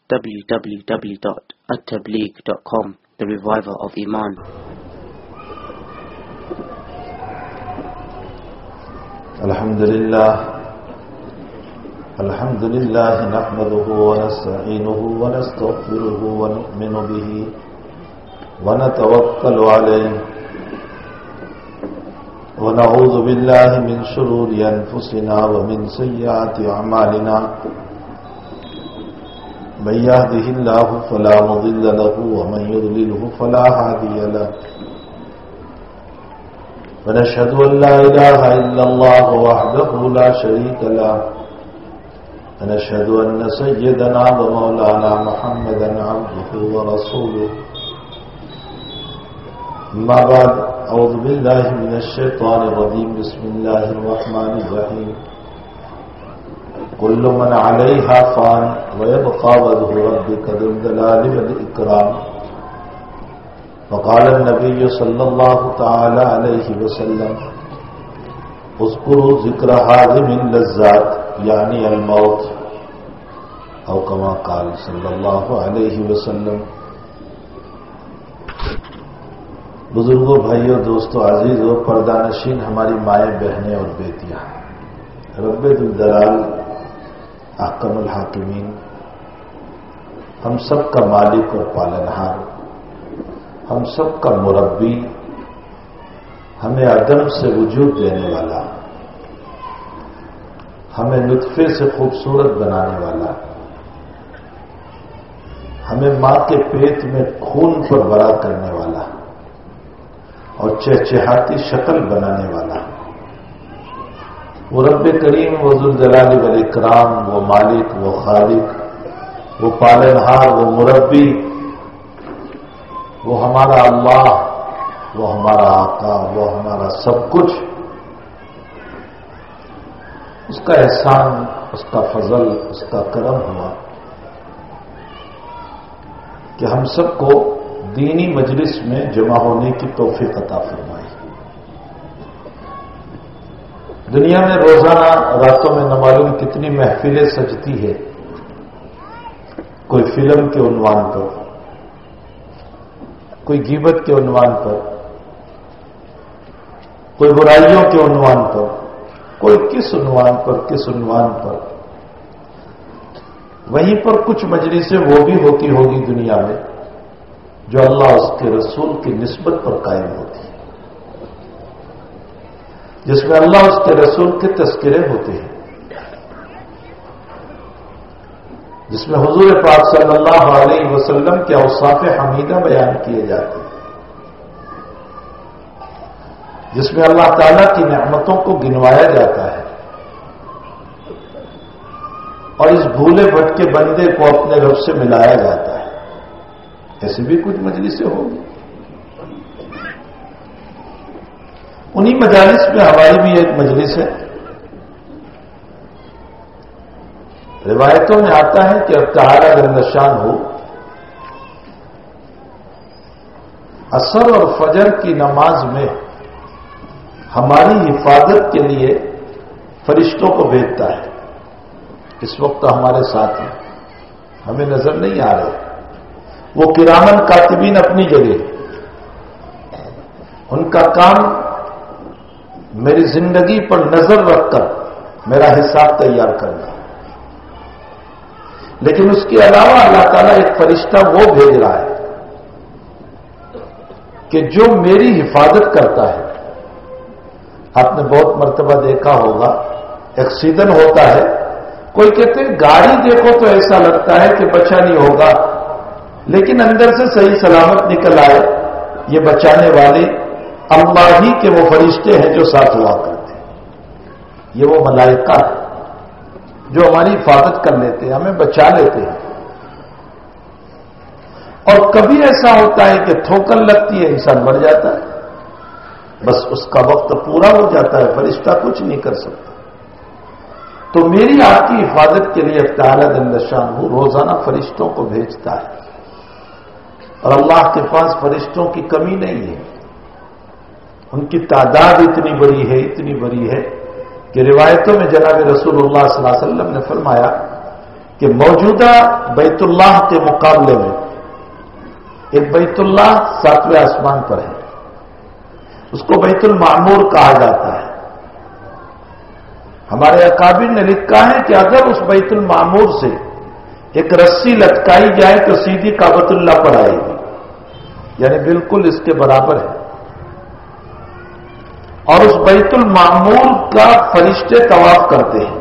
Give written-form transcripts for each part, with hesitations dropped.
www.attableek.com, the reviver of Iman. الحمد لله نحمده ونستعينه ونستغفره ونؤمن به ونتوكل عليه ونعوذ بالله من شرور أنفسنا ومن سيئات أعمالنا من يهده الله فلا مضل له ومن يضلله فلا هادي له ونشهد أن لا إله إلا الله وحده لا شريك له ونشهد أن سيدنا ومولانا محمدا عبده ورسوله أما بعد أعوذ بالله من الشيطان الرجيم بسم الله الرحمن الرحيم كل من عليها فان ويبقى وجه ربك ذو الجلال والإكرام وقال النبي صلى الله تعالى عليه وسلم اذكروا ذکر هاضم اللذات یعنی الموت او کما قال صلی اللہ علیہ وسلم. بزرگوں، بھائیوں، دوستوں، عزیزوں، پردہ نشین ہماری مائیں، بہنیں اور بیٹیاں، رب ذوالجلال احکم الحاکمین ہم سب کا مالک اور پالنہار، ہم سب کا مربی، ہمیں عدم سے وجود دینے والا، ہمیں نطفے سے خوبصورت بنانے والا، ہمیں ماں کے پیٹ میں خون پر بڑا کرنے والا اور چہچہاتی شکل بنانے والا، وہ رب کریم، وہ ذوالجلال والاکرام، وہ مالک، وہ خالق، وہ پالنہار، وہ مربی، وہ ہمارا اللہ، وہ ہمارا آقا، وہ ہمارا سب کچھ. اس کا احسان، اس کا فضل، اس کا کرم ہوا کہ ہم سب کو دینی مجلس میں جمع ہونے کی توفیق عطا فرمائی. دنیا میں روزانہ راتوں میں نہ معلوم کتنی محفلیں سجتی ہے، کوئی فلم کے عنوان پر، کوئی غیبت کے عنوان پر، کوئی برائیوں کے عنوان پر، کوئی کس عنوان پر، کس عنوان پر. وہیں پر کچھ مجلسیں وہ بھی ہوتی ہوگی دنیا میں جو اللہ اس کے رسول کی نسبت پر قائم ہوتی ہے، جس میں اللہ اس کے رسول کے تذکرے ہوتے ہیں، جس میں حضور پاک صلی اللہ علیہ وسلم کے اوصاف حمیدہ بیان کیے جاتے ہیں، جس میں اللہ تعالیٰ کی نعمتوں کو گنوایا جاتا ہے اور اس بھولے بھٹکے بندے کو اپنے رب سے ملایا جاتا ہے. ایسی بھی کچھ مجلسیں ہوگی. انہی مجالس میں ہماری بھی ایک مجلس ہے. روایتوں میں آتا ہے کہ اب تعالیٰ جل شان ہو عصر اور فجر کی نماز میں ہماری حفاظت کے لیے فرشتوں کو بھیجتا ہے. اس وقت ہمارے ساتھ ہیں، ہمیں نظر نہیں آ رہے. وہ کرامن کاتبین اپنی جگہ، ان کا کام میری زندگی پر نظر رکھ کر میرا حساب تیار کرنا. لیکن اس کے علاوہ اللہ تعالیٰ ایک فرشتہ وہ بھیج رہا ہے کہ جو میری حفاظت کرتا ہے. آپ نے بہت مرتبہ دیکھا ہوگا ایکسیڈنٹ ہوتا ہے، کوئی کہتے ہیں گاڑی دیکھو تو ایسا لگتا ہے کہ بچا نہیں ہوگا، لیکن اندر سے صحیح سلامت نکل آئے. یہ بچانے والے اللہ ہی کے وہ فرشتے ہیں جو ساتھ ہوا کرتے ہیں. یہ وہ ملائکہ ہیں جو ہماری حفاظت کر لیتے ہیں، ہمیں بچا لیتے ہیں. اور کبھی ایسا ہوتا ہے کہ ٹھوکر لگتی ہے، انسان مر جاتا ہے، بس اس کا وقت پورا ہو جاتا ہے، فرشتہ کچھ نہیں کر سکتا. تو میری آپ کی حفاظت کے لیے تعالیٰ جل شانہ روزانہ فرشتوں کو بھیجتا ہے، اور اللہ کے پاس فرشتوں کی کمی نہیں ہے. ان کی تعداد اتنی بڑی ہے، اتنی بڑی ہے کہ روایتوں میں جناب رسول اللہ صلی اللہ علیہ وسلم نے فرمایا کہ موجودہ بیت اللہ کے مقابلے میں ایک بیت اللہ 7ویں آسمان پر ہے، اس کو بیت المعمور کہا جاتا ہے۔ ہمارے اکابر نے لکھا ہے کہ اگر اس بیت المعمور سے ایک رسی لٹکائی جائے تو سیدھی کعبۃ اللہ پر آئے گی، یعنی بالکل اس کے برابر ہے۔ اور اس بیت المعمور کا فرشتے طواف کرتے ہیں،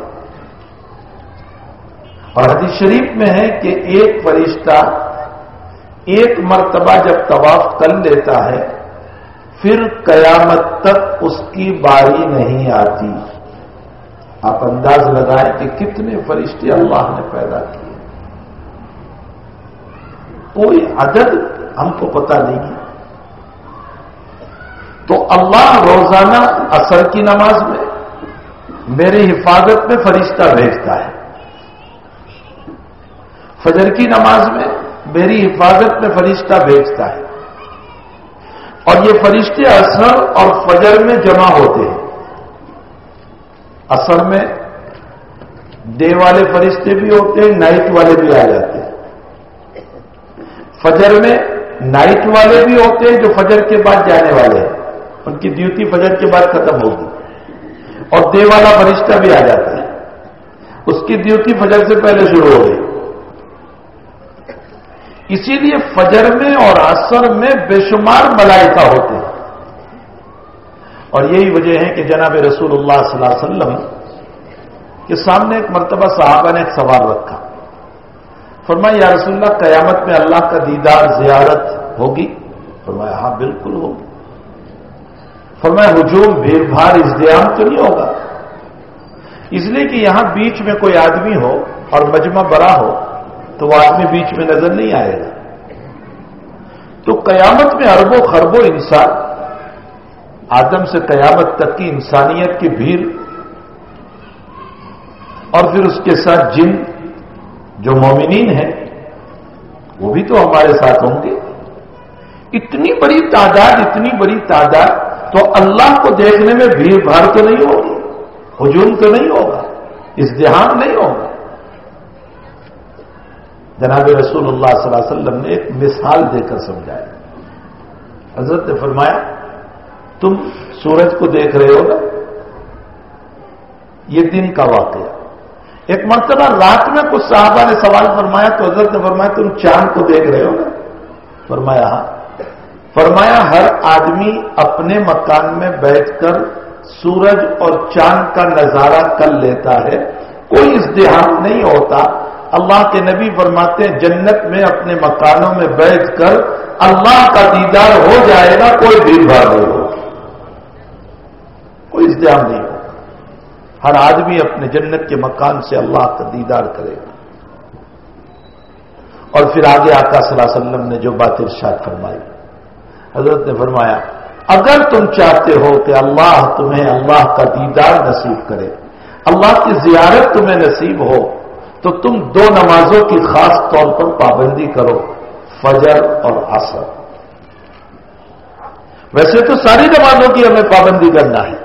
اور حدیث شریف میں ہے کہ ایک فرشتہ ایک مرتبہ جب طواف کر لیتا ہے پھر قیامت تک اس کی باری نہیں آتی۔ آپ انداز لگائیں کہ کتنے فرشتے اللہ نے پیدا کیے، کوئی عدد ہم کو پتہ نہیں ہے۔ تو اللہ روزانہ عصر کی نماز میں میری حفاظت میں فرشتہ بھیجتا ہے، فجر کی نماز میں میری حفاظت میں فرشتہ بھیجتا ہے، اور یہ فرشتے عصر اور فجر میں جمع ہوتے ہیں۔ عصر میں ڈے والے فرشتے بھی ہوتے ہیں، نائٹ والے بھی آ جاتے ہیں۔ فجر میں نائٹ والے بھی ہوتے ہیں جو فجر کے بعد جانے والے ہیں، ان کی ڈیوٹی فجر کے بعد ختم ہوگی، اور ڈے والا فرشتہ بھی آ جاتا ہے، اس کی ڈیوٹی فجر سے پہلے شروع ہو گئی۔ اسی لیے فجر میں اور عصر میں بے شمار ملائکہ ہوتے ہیں، اور یہی وجہ ہے کہ جناب رسول اللہ صلی اللہ علیہ وسلم کے سامنے ایک مرتبہ صحابہ نے ایک سوال رکھا، فرمایا یا رسول اللہ قیامت میں اللہ کا دیدار زیارت ہوگی؟ فرمایا ہاں بالکل ہوگی۔ فرمایا ہجوم بھیڑ بھاڑ ازدحام تو نہیں ہوگا؟ اس لیے کہ یہاں بیچ میں کوئی آدمی ہو اور مجمع بڑا ہو تو وہ آدمی بیچ میں نظر نہیں آئے گا۔ تو قیامت میں اربوں خربوں انسان، آدم سے قیامت تک کی انسانیت کی بھیڑ، اور پھر اس کے ساتھ جن جو مومنین ہیں وہ بھی تو ہمارے ساتھ ہوں گے۔ اتنی بڑی تعداد تو اللہ کو دیکھنے میں بھیڑ بھاڑ تو نہیں ہوگی، ہجوم تو نہیں ہوگا، ازدحام نہیں ہوگا۔ جناب رسول اللہ صلی اللہ علیہ وسلم نے ایک مثال دے کر سمجھایا۔ حضرت نے فرمایا تم سورج کو دیکھ رہے ہو نا، یہ دن کا واقعہ۔ ایک مرتبہ رات میں کچھ صحابہ نے سوال فرمایا تو حضرت نے فرمایا تم چاند کو دیکھ رہے ہو نا؟ فرمایا ہاں۔ فرمایا ہر آدمی اپنے مکان میں بیٹھ کر سورج اور چاند کا نظارہ کر لیتا ہے، کوئی ازدحام نہیں ہوتا۔ اللہ کے نبی فرماتے ہیں جنت میں اپنے مکانوں میں بیٹھ کر اللہ کا دیدار ہو جائے گا، کوئی بھیڑ بھاڑ نہیں ہوگا، کوئی ازدحام نہیں ہوگا، ہر آدمی اپنے جنت کے مکان سے اللہ کا دیدار کرے گا۔ اور پھر آگے آقا صلی اللہ علیہ وسلم نے جو بات ارشاد فرمائی، حضرت نے فرمایا اگر تم چاہتے ہو کہ اللہ تمہیں اللہ کا دیدار نصیب کرے، اللہ کی زیارت تمہیں نصیب ہو، تو تم دو نمازوں کی خاص طور پر پابندی کرو، فجر اور عصر۔ ویسے تو ساری نمازوں کی ہمیں پابندی کرنا ہے،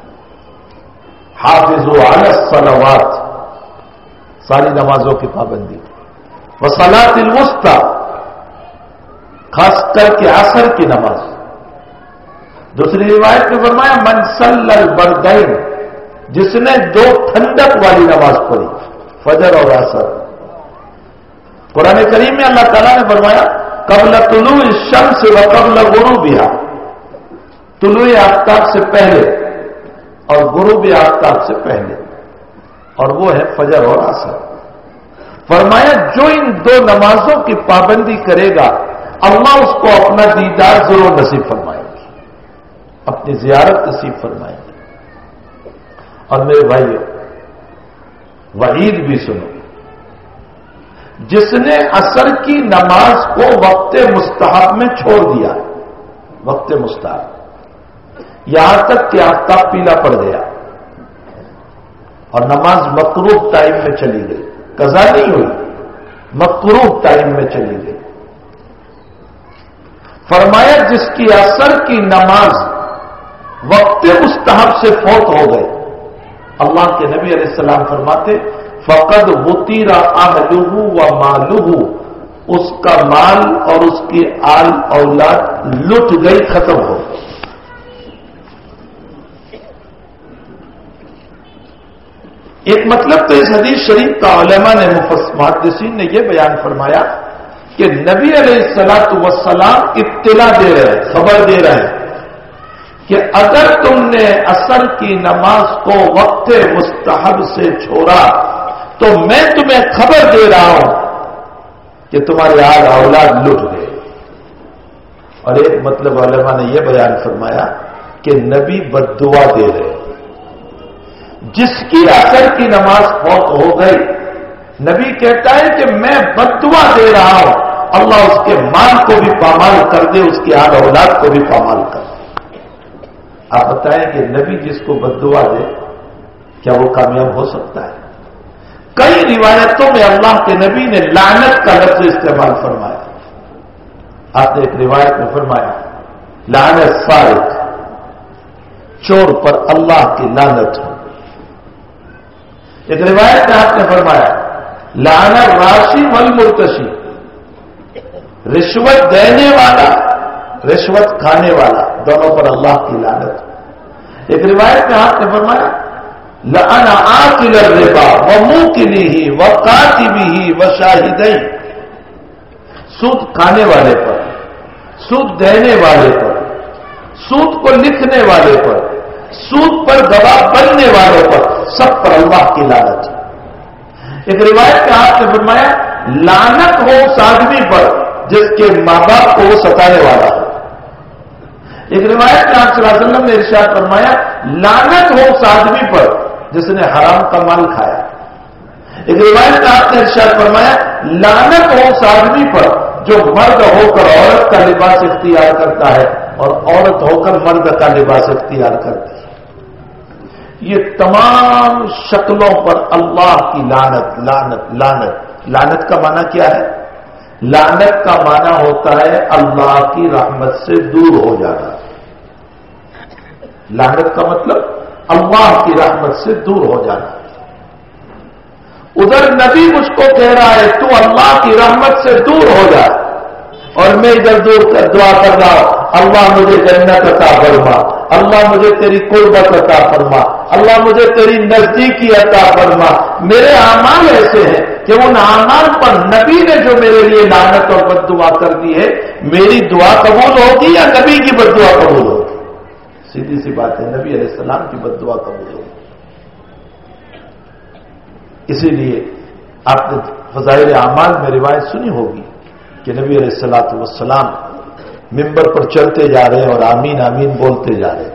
حافظوا علی الصلوات، ساری نمازوں کی پابندی، وصلاۃ الوسطی، خاص کر کے عصر کی نماز۔ دوسری روایت میں فرمایا من صلی البردین، جس نے دو ٹھنڈک والی نماز پڑھی، فجر اور عصر۔ قرآن کریم میں اللہ تعالیٰ نے فرمایا قبل طلوع الشمس و قبل غروبها، طلوع آفتاب سے پہلے اور غروب آفتاب سے پہلے، اور وہ ہے فجر اور عصر۔ فرمایا جو ان دو نمازوں کی پابندی کرے گا اللہ اس کو اپنا دیدار ضرور نصیب فرمائے گی، اپنی زیارت نصیب فرمائے گی۔ اور میرے بھائیو وعید بھی سنو، جس نے عصر کی نماز کو وقت مستحب میں چھوڑ دیا، وقت مستحب، یہاں تک کہ آفتاب پیلا پڑ گیا اور نماز مکروہ ٹائم میں چلی گئی، قضا نہیں ہوئی، مکروہ ٹائم میں چلی گئی۔ فرمایا جس کی عصر کی نماز وقت مستحب سے فوت ہو گئے، اللہ کے نبی علیہ السلام فرماتے فقد بطیر اہلہ و مالہ، اس کا مال اور اس کی آل اولاد لٹ گئی، ختم ہو گئی۔ ایک مطلب تو اس حدیث شریف کا علماء نے محدثین نے یہ بیان فرمایا کہ نبی علیہ الصلوۃ والسلام اطلاع دے رہے ہیں، خبر دے رہے ہیں کہ اگر تم نے عصر کی نماز کو وقت مستحب سے چھوڑا تو میں تمہیں خبر دے رہا ہوں کہ تمہارے آل اولاد لٹ گئے۔ اور ایک مطلب علماء نے یہ بیان فرمایا کہ نبی بد دعا دے رہے ہیں، جس کی عصر کی نماز فوت ہو گئی، نبی کہتا ہے کہ میں بد دعا دے رہا ہوں، اللہ اس کے مال کو بھی پامال کر دے، اس کی آل اولاد کو بھی پامال کر دے۔ آپ بتائیں کہ نبی جس کو بد دعا دے کیا وہ کامیاب ہو سکتا ہے؟ کئی روایتوں میں اللہ کے نبی نے لعنت کا لفظ استعمال فرمایا۔ آپ نے ایک روایت میں فرمایا لعنت سارق، چور پر اللہ کی لعنت ہو۔ ایک روایت میں آپ نے فرمایا لعنت راشی والمرتشی، رشوت دینے والا رشوت کھانے والا، دونوں پر اللہ کی لعنت۔ ایک روایت میں آپ نے فرمایا لعن آکل الربا وموکلہ وکاتبہ وشاہدہ، سود کھانے والے پر، سود دینے والے پر، سود کو لکھنے والے پر، سود پر گواہ بننے والوں پر، سب پر اللہ کی لعنت۔ ایک روایت میں آپ نے فرمایا لعنت ہو اس آدمی پر جس کے ماں باپ کو وہ ستانے والا ہو۔ ایک روایت میں آپ صلی اللہ علیہ وسلم نے ارشاد فرمایا لعنت ہو اس آدمی پر جس نے حرام کا مال کھایا۔ ایک روایت میں آپ نے ارشاد فرمایا لعنت ہو اس آدمی پر جو مرد ہو کر عورت کا لباس اختیار کرتا ہے اور عورت ہو کر مرد کا لباس اختیار کرتی ہے۔ یہ تمام شکلوں پر اللہ کی لعنت لعنت لعنت۔ لعنت کا معنی کیا ہے؟ لعنت کا معنی ہوتا ہے اللہ کی رحمت سے دور ہو جانا۔ لعنت کا مطلب اللہ کی رحمت سے دور ہو جانا۔ ادھر نبی مجھ کو کہہ رہا ہے تو اللہ کی رحمت سے دور ہو جا، اور میں ادھر دور کر دعا کر رہا ہوں اللہ مجھے جنت عطا فرما، اللہ مجھے تیری قربت عطا فرما، اللہ مجھے تیری نزدیکی عطا فرما۔ میرے اعمال ایسے ہیں کہ ان اعمال پر نبی نے جو میرے لیے لعنت اور بد دعا کر دی ہے، میری دعا قبول ہوگی یا نبی کی بد دعا قبول ہوگی؟ سیدھی سی بات ہے، نبی علیہ السلام کی بد دعا قبول ہوگی۔ اسی لیے آپ نے فضائل اعمال میں روایت سنی ہوگی کہ نبی علیہ الصلوۃ والسلام ممبر پر چلتے جا رہے ہیں اور آمین آمین بولتے جا رہے ہیں۔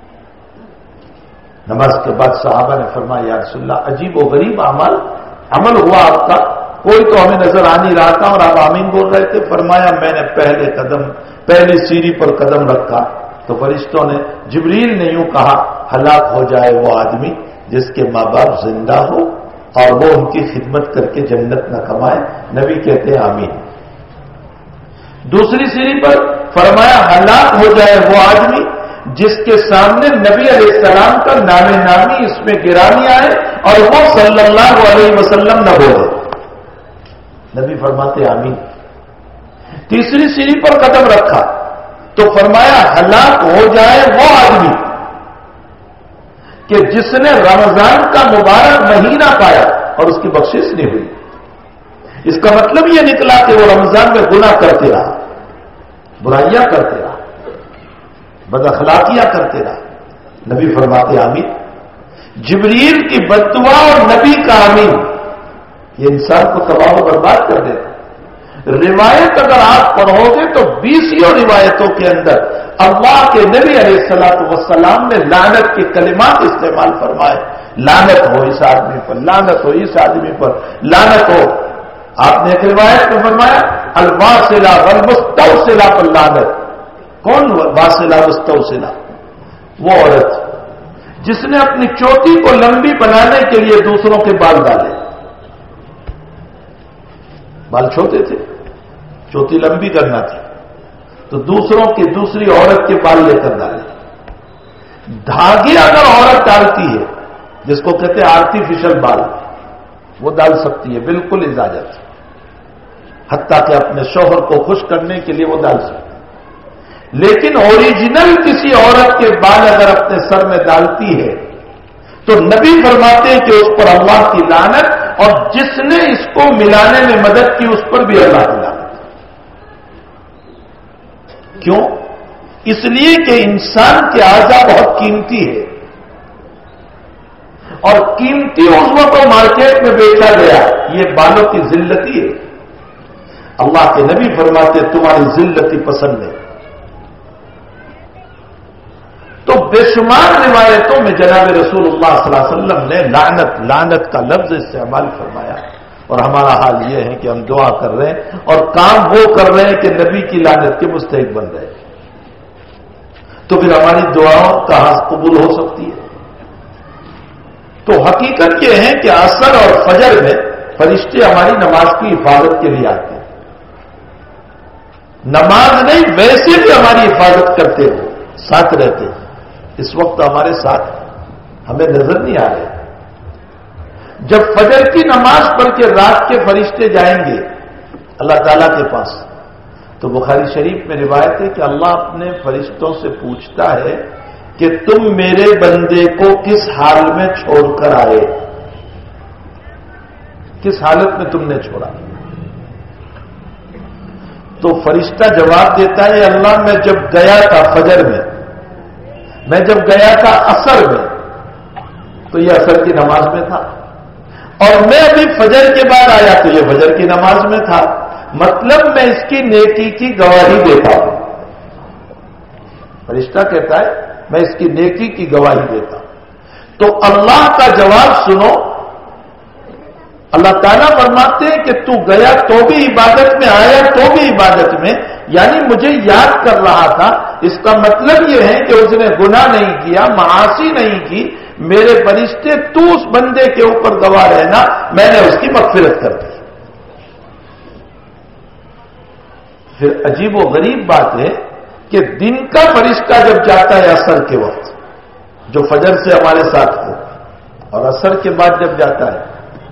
نماز کے بعد صحابہ نے فرمایا یا رسول اللہ عجیب و غریب عمل ہوا آپ کا، کوئی تو ہمیں نظر آ نہیں رہا تھا اور آپ آمین بول رہے تھے۔ فرمایا میں نے پہلی سیڑھی پر قدم رکھا تو فرشتوں نے، جبریل نے یوں کہا ہلاک ہو جائے وہ آدمی جس کے ماں باپ زندہ ہو اور وہ ان کی خدمت کر کے جنت نہ کمائے۔ نبی کہتے ہیں آمین۔ دوسری سیڑھی پر فرمایا ہلاک ہو جائے وہ آدمی جس کے سامنے نبی علیہ السلام کا نام نامی اس میں گرانی آئے اور وہ صلی اللہ علیہ وسلم نہ بولے۔ نبی فرماتے آمین۔ تیسری سیڑھی پر قدم رکھا تو فرمایا ہلاک ہو جائے وہ آدمی کہ جس نے رمضان کا مبارک مہینہ پایا اور اس کی بخشش نہیں ہوئی۔ اس کا مطلب یہ نکلا کہ وہ رمضان میں گناہ کرتے رہا، برائیاں کرتے رہا، بد اخلاقیاں کرتے رہا۔ نبی فرماتے آمین۔ جبریل کی بد دعا اور نبی کا آمین یہ انسان کو تباہ و برباد کر دیتا۔ روایت اگر آپ پڑھو گے تو 20 روایتوں کے اندر اللہ کے نبی علیہ الصلوۃ والسلام نے لعنت کے کلمات استعمال فرمائے، لعنت ہو اس آدمی پر، لعنت ہو اس آدمی پر، لعنت ہو۔ آپ نے ایک روایت میں فرمایا الواصلہ والمستوصلہ پر لعنت۔ کون واصلہ مستوصلہ؟ وہ عورت جس نے اپنی چوٹی کو لمبی بنانے کے لیے دوسروں کے بال ڈالے۔ بال چھوٹے تھے، چوٹی لمبی کرنا تھی تو دوسروں کی دوسری عورت کے بال لے کر ڈالے۔ دھاگے اگر عورت ڈالتی ہے جس کو کہتے ہیں آرٹیفیشل بال، وہ ڈال سکتی ہے، بالکل اجازت، حتیٰ کہ اپنے شوہر کو خوش کرنے کے لیے وہ ڈال سکتی ہے۔ لیکن اوریجنل کسی عورت کے بال اگر اپنے سر میں ڈالتی ہے تو نبی فرماتے ہیں کہ اس پر اللہ کی لعنت، اور جس نے اس کو ملانے میں مدد کی اس پر بھی اللہ کی لعنت۔ کیوں؟ اس لیے کہ انسان کے اعضاء بہت قیمتی ہے، اور قیمتی عضو کو مارکیٹ میں بیچا گیا، یہ بالوں کی ذلتی ہے۔ اللہ کے نبی فرماتے تمہاری ذلتی پسند ہے۔ تو بے شمار روایتوں میں جناب رسول اللہ صلی اللہ علیہ وسلم نے لعنت کا لفظ استعمال فرمایا، اور ہمارا حال یہ ہے کہ ہم دعا کر رہے ہیں اور کام وہ کر رہے ہیں کہ نبی کی لعنت کے مستحق بن رہے ہیں، تو پھر ہماری دعاؤں کہاں قبول ہو سکتی ہے؟ تو حقیقت یہ ہے کہ عصر اور فجر میں فرشتے ہماری نماز کی حفاظت کے لیے آتے ہیں، نماز نہیں ویسے بھی ہماری حفاظت کرتے ہو، ساتھ رہتے ہیں۔ اس وقت ہمارے ساتھ ہمیں نظر نہیں آ رہے۔ جب فجر کی نماز پڑھ کے رات کے فرشتے جائیں گے اللہ تعالیٰ کے پاس، تو بخاری شریف میں روایت ہے کہ اللہ اپنے فرشتوں سے پوچھتا ہے کہ تم میرے بندے کو کس حال میں چھوڑ کر آئے، کس حالت میں تم نے چھوڑا؟ تو فرشتہ جواب دیتا ہے اللہ میں جب گیا تھا فجر میں جب گیا تھا عصر میں تو یہ عصر کی نماز میں تھا، اور میں ابھی فجر کے بعد آیا تو یہ فجر کی نماز میں تھا، مطلب میں اس کی نیکی کی گواہی دیتا ہوں۔ فرشتہ کہتا ہے میں اس کی نیکی کی گواہی دیتا ہوں۔ تو اللہ کا جواب سنو، اللہ تعالیٰ فرماتے ہیں کہ تو گیا تو بھی عبادت میں، آیا تو بھی عبادت میں، یعنی مجھے یاد کر رہا تھا۔ اس کا مطلب یہ ہے کہ اس نے گناہ نہیں کیا، معاصی نہیں کی، میرے فرشتے تو اس بندے کے اوپر گواہ رہنا، میں نے اس کی مغفرت کر دی۔ پھر عجیب و غریب بات ہے کہ دن کا فرشتہ جب جاتا ہے عصر کے وقت، جو فجر سے ہمارے ساتھ ہو، اور عصر کے بعد جب جاتا ہے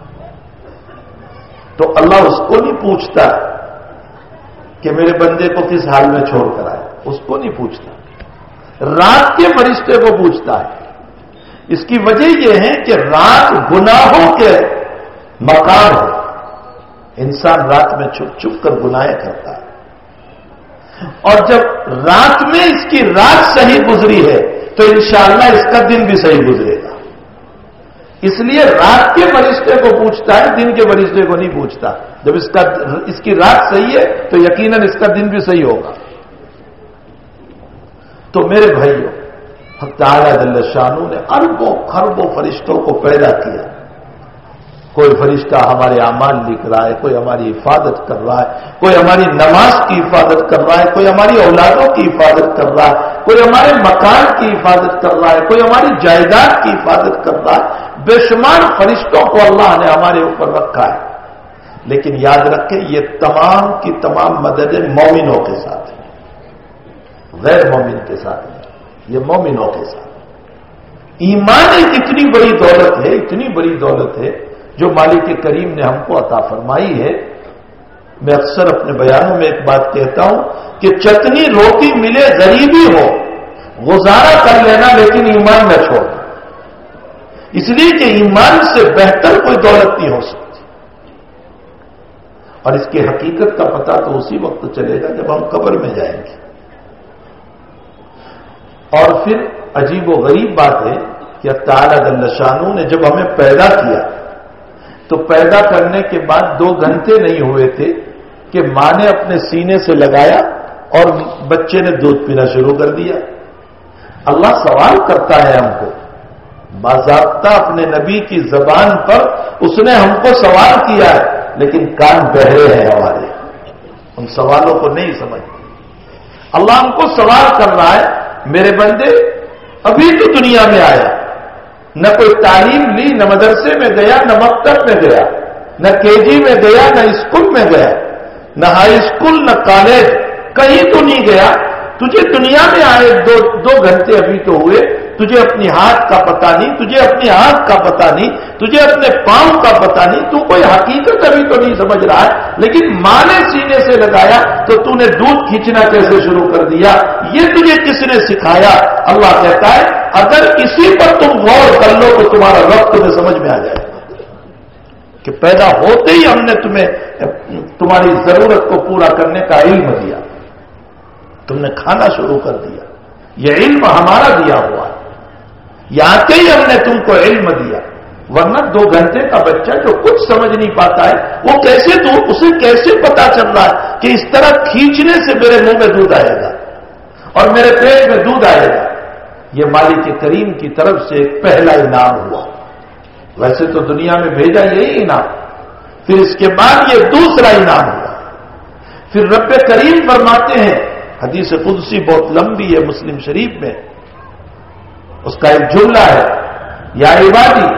تو اللہ اس کو نہیں پوچھتا کہ میرے بندے کو کس حال میں چھوڑ کر آئے، اس کو نہیں پوچھتا، رات کے فرشتے کو پوچھتا ہے۔ اس کی وجہ یہ ہے کہ رات گناہوں کے مقام ہے، انسان رات میں چھپ چھپ کر گناہیں کرتا ہے، اور جب رات میں اس کی رات صحیح گزری ہے تو انشاءاللہ اس کا دن بھی صحیح گزرے گا۔ اس لیے رات کے فرشتے کو پوچھتا ہے، دن کے فرشتے کو نہیں پوچھتا۔ جب اس کی رات صحیح ہے تو یقیناً اس کا دن بھی صحیح ہوگا۔ تو میرے بھائیوں، حق تعالیٰ جل شانہ نے اربوں خربوں فرشتوں کو پیدا کیا، کوئی فرشتہ ہمارے اعمال لکھ رہا ہے، کوئی ہماری حفاظت کر رہا ہے، کوئی ہماری نماز کی حفاظت کر رہا ہے، کوئی ہماری اولادوں کی حفاظت کر رہا ہے، کوئی ہمارے مکان کی حفاظت کر رہا ہے، کوئی ہماری جائیداد کی حفاظت کر رہا ہے۔ بے شمار فرشتوں کو اللہ نے ہمارے اوپر رکھا ہے، لیکن یاد رکھیں یہ تمام کی تمام مددیں مومنوں کے ساتھ ہیں، غیر مومن کے ساتھ نہیں، یہ مومنوں کے ساتھ۔ ایمان ایک اتنی بڑی دولت ہے، اتنی بڑی دولت ہے جو مالک کریم نے ہم کو عطا فرمائی ہے۔ میں اکثر اپنے بیانوں میں ایک بات کہتا ہوں کہ چٹنی روٹی ملے غریبی ہو گزارا کر لینا، لیکن ایمان نہ چھوڑنا، اس لیے کہ ایمان سے بہتر کوئی دولت نہیں ہو سکتی، اور اس کی حقیقت کا پتہ تو اسی وقت چلے گا جب ہم قبر میں جائیں گے۔ اور پھر عجیب و غریب بات ہے کہ تعالیٰ جل شانہ نے جب ہمیں پیدا کیا تو پیدا کرنے کے بعد 2 گھنٹے نہیں ہوئے تھے کہ ماں نے اپنے سینے سے لگایا اور بچے نے دودھ پینا شروع کر دیا۔ اللہ سوال کرتا ہے ہم کو، باضابطہ اپنے نبی کی زبان پر اس نے ہم کو سوال کیا ہے، لیکن کان بہرے ہیں ہمارے، ان سوالوں کو نہیں سمجھتے۔ اللہ ہم کو سوال کر رہا ہے، میرے بندے ابھی تو دنیا میں آیا، نہ کوئی تعلیم لی، نہ مدرسے میں گیا، نہ مکتب میں گیا، نہ KG میں گیا، نہ اسکول میں گیا، نہ ہائی اسکول، نہ کالج، کہیں تو نہیں گیا، تجھے دنیا میں آئے 2 گھنٹے ابھی تو ہوئے، تجھے اپنی ہاتھ کا پتہ نہیں، تجھے اپنی آنکھ کا پتہ نہیں، تجھے اپنے پاؤں کا پتہ نہیں، تو کوئی حقیقت ابھی تو نہیں سمجھ رہا ہے، لیکن ماں نے سینے سے لگایا تو تو نے دودھ کھینچنا کیسے شروع کر دیا، یہ تجھے کس نے سکھایا؟ اللہ کہتا ہے اگر اسی پر تم غور کر لو تو تمہارا رب تمہیں سمجھ میں آ جائے کہ پیدا ہوتے ہی ہم نے تمہیں تمہاری ضرورت کو پورا کرنے کا علم دیا، تم نے کھانا شروع کر دیا، یہ علم ہمارا دیا ہوا ہے، یہ آتے ہی ہم نے تم کو علم دیا، ورنہ 2 گھنٹے کا بچہ جو کچھ سمجھ نہیں پاتا ہے وہ اسے کیسے پتا چل رہا ہے کہ اس طرح کھینچنے سے میرے منہ میں دودھ آئے گا اور میرے پیٹ میں دودھ آئے گا؟ یہ مالک کریم کی طرف سے ایک پہلا انعام ہوا، ویسے تو دنیا میں بھیجا یہی انعام، پھر اس کے بعد یہ دوسرا انعام ہوا، پھر رب کریم فرماتے ہیں، حدیث قدسی بہت لمبی ہے مسلم شریف میں، اس کا ایک جملہ ہے، یا عبادی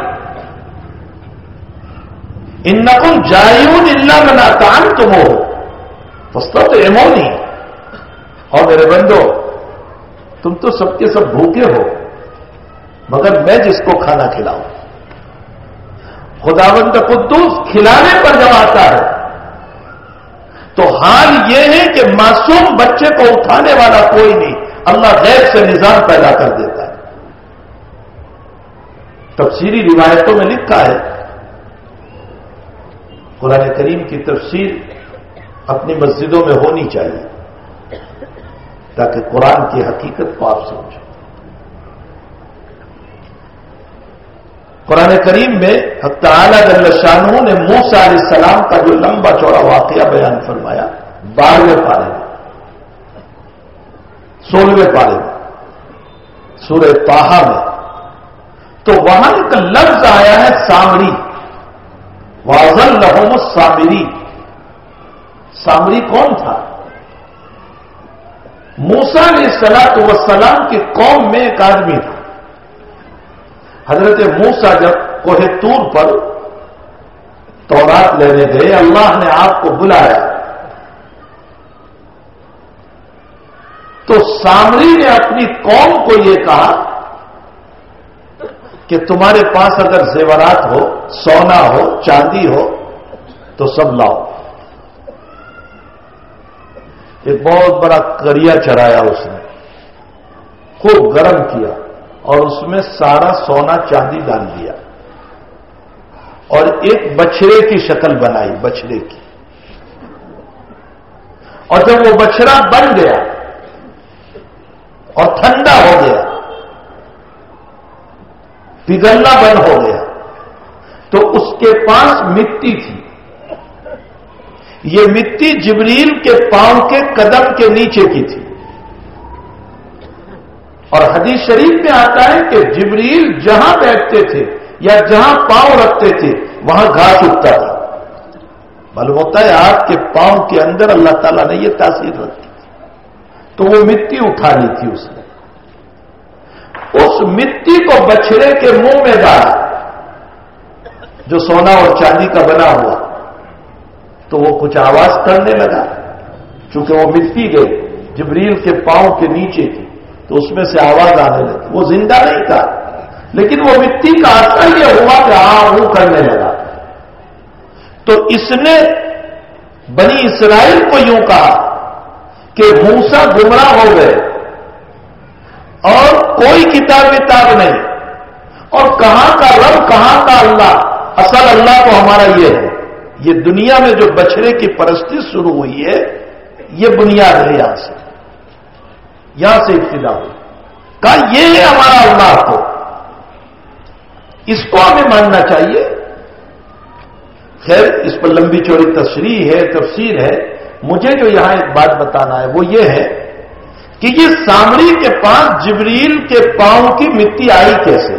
انکم جائعون الا من اطعمتم فاستطعمونی، اور میرے بندو تم تو سب کے سب بھوکے ہو مگر میں جس کو کھانا کھلاؤں۔ خداوند قدوس کھلانے پر جب آتا ہے تو حال یہ ہے کہ معصوم بچے کو اٹھانے والا کوئی نہیں، اللہ غیب سے نظام پیدا کر دیتا ہے۔ تفسیری روایتوں میں لکھا ہے، قرآن کریم کی تفسیر اپنی مسجدوں میں ہونی چاہیے تاکہ قرآن کی حقیقت کو آپ سمجھیں۔ قرآن کریم میں حق تعالیٰ جل شانہ نے موسیٰ علیہ السلام کا جو لمبا چوڑا واقعہ بیان فرمایا 12ویں پارے میں، 16ویں پارے میں سورہ طٰہٰ میں، تو وہاں ایک لفظ آیا ہے سامری، وَأَضَلَّهُمُ السَّامِرِي۔ سامری کون تھا؟ موسیٰ علیہ السلام کی قوم میں ایک آدمی تھا۔ حضرت موسیٰ جب کوہ طور پر تورات لینے گئے، اللہ نے آپ کو بلایا تو سامری نے اپنی قوم کو یہ کہا کہ تمہارے پاس اگر زیورات ہو، سونا ہو، چاندی ہو تو سب لاؤ۔ ایک بہت بڑا کریا چڑھایا اس نے، خوب گرم کیا اور اس میں سارا سونا چاندی ڈال دیا اور ایک بچھڑے کی شکل بنائی، بچھڑے کی، اور جب وہ بچھڑا بن گیا اور ٹھنڈا ہو گیا، پگھلنا بند ہو گیا، تو اس کے پاس مٹی تھی، یہ مٹی جبریل کے پاؤں کے قدم کے نیچے کی تھی، اور حدیث شریف میں آتا ہے کہ جبریل جہاں بیٹھتے تھے یا جہاں پاؤں رکھتے تھے وہاں گھاس اگتا تھا۔ معلوم ہوتا ہے آپ کے پاؤں کے اندر اللہ تعالیٰ نے یہ تاثیر رکھی، تو وہ مٹی اٹھانی تھی اس نے، اس مٹی کو بچھڑے کے منہ میں ڈالا جو سونا اور چاندی کا بنا ہوا، تو وہ کچھ آواز کرنے لگا، چونکہ وہ مٹی گئی جبریل کے پاؤں کے نیچے تھی تو اس میں سے آواز آنے لگی، وہ زندہ نہیں تھا لیکن وہ مٹی کا اثر یہ ہوا کہ وہ کرنے لگا۔ تو اس نے بنی اسرائیل کو یوں کہا کہ موسیٰ گمراہ ہو گئے اور کوئی کتاب نہیں، اور کہاں کا رب کہاں کا اللہ، اصل اللہ تو ہمارا یہ ہے۔ یہ دنیا میں جو بچھڑے کی پرستی شروع ہوئی ہے یہ بنیاد ہے، یہاں سے ابتدا ہوئی، کہا یہ ہے ہمارا اللہ، تو اس کو ہمیں ماننا چاہیے۔ خیر اس پر لمبی چوڑی تشریح ہے، تفسیر ہے، مجھے جو یہاں ایک بات بتانا ہے وہ یہ ہے کہ یہ سامری کے پاس جبریل کے پاؤں کی مٹی آئی کیسے؟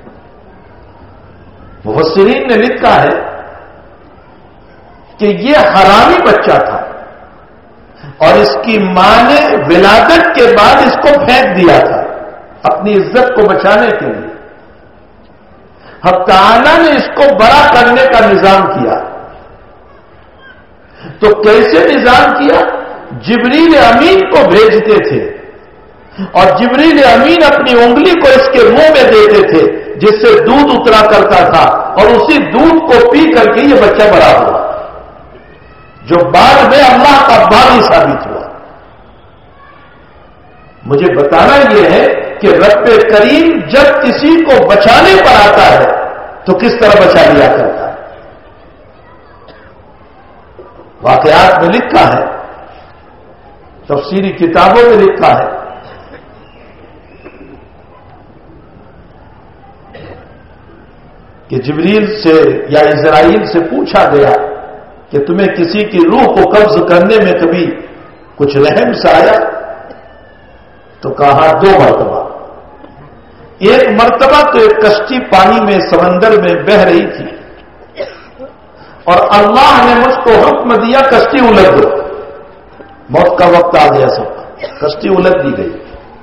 مفسرین نے لکھا ہے کہ یہ حرامی بچہ تھا اور اس کی ماں نے ولادت کے بعد اس کو پھینک دیا تھا اپنی عزت کو بچانے کے لیے۔ حق تعالیٰ نے اس کو بڑا کرنے کا نظام کیا، تو کیسے نظام کیا؟ جبریل امین کو بھیجتے تھے اور جبریل امین اپنی انگلی کو اس کے منہ میں دیتے تھے جس سے دودھ اترا کرتا تھا، اور اسی دودھ کو پی کر کے یہ بچہ بڑا ہوا، جو بعد میں اللہ کا باغی ثابت ہوا۔ مجھے بتانا یہ ہے کہ رب کریم جب کسی کو بچانے پر آتا ہے تو کس طرح بچا لیا کرتا ہے۔ واقعات میں لکھا ہے، تفسیری کتابوں میں لکھا ہے کہ جبریل سے یا اسرائیل سے پوچھا گیا کہ تمہیں کسی کی روح کو قبض کرنے میں کبھی کچھ رحم سے آیا؟ تو کہا 2 مرتبہ۔ ایک مرتبہ تو ایک کشتی پانی میں سمندر میں بہ رہی تھی اور اللہ نے مجھ کو حکم دیا کشتی الٹ دو، موت کا وقت آ گیا، سب کا کشتی الٹ دی گئی۔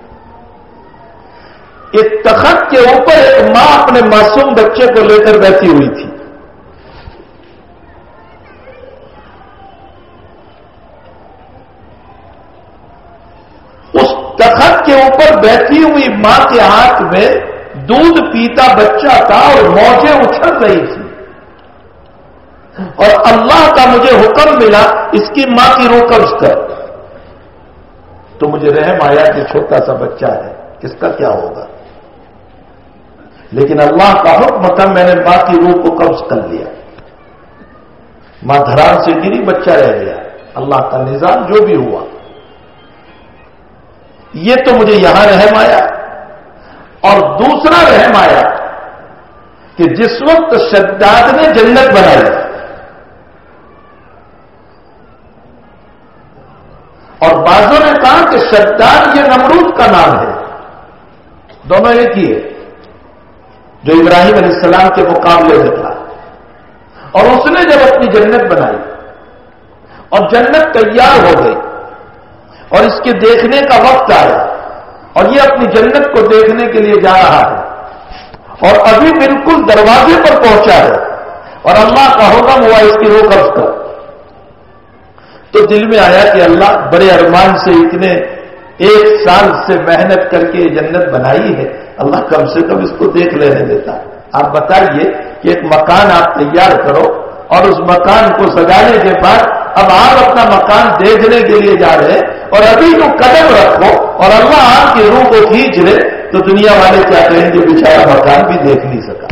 ایک تخت کے اوپر ایک ماں اپنے معصوم بچے کو لے کر بیٹھی ہوئی تھی۔ اس تخت کے اوپر بیٹھی ہوئی ماں کے ہاتھ میں دودھ پیتا بچہ تھا اور موجیں اچھل رہی تھی، اور اللہ کا مجھے حکم ملا اس کی ماں کی روح قبض کر۔ تو مجھے رحم آیا کہ چھوٹا سا بچہ ہے، کس کا کیا ہوگا، لیکن اللہ کا حکم تھا، میں نے ماں کی روح کو قبض کر لیا۔ ماں دھران سے گری، بچہ رہ گیا۔ اللہ کا نظام جو بھی ہوا، یہ تو مجھے یہاں رحم آیا۔ اور دوسرا رحم آیا کہ جس وقت شداد نے جنت بنائی اور بعضوں نے کہا کہ شداد یہ نمرود کا نام ہے، دونوں ایک ہی ہے، جو ابراہیم علیہ السلام کے مقابلے میں تھا، اور اس نے جب اپنی جنت بنائی اور جنت تیار ہو گئی اور اس کے دیکھنے کا وقت آیا اور یہ اپنی جنت کو دیکھنے کے لیے جا رہا ہے اور ابھی بالکل دروازے پر پہنچا ہے اور اللہ کا حکم ہوا اس کی روح قبض کر، تو دل میں آیا کہ اللہ بڑے ارمان سے اتنے 1 سال سے محنت کر کے جنت بنائی ہے، اللہ کم سے کم اس کو دیکھ لینے دیتا ہے۔ آپ بتائیے کہ ایک مکان آپ تیار کرو اور اس مکان کو سجانے کے بعد اب آپ اپنا مکان دیکھنے کے لیے جا رہے ہیں اور ابھی جو قدم رکھو اور اللہ آپ کی روح کو کھینچ لے تو دنیا والے کیا کہیں گے، بیچارہ مکان بھی دیکھ نہیں سکا،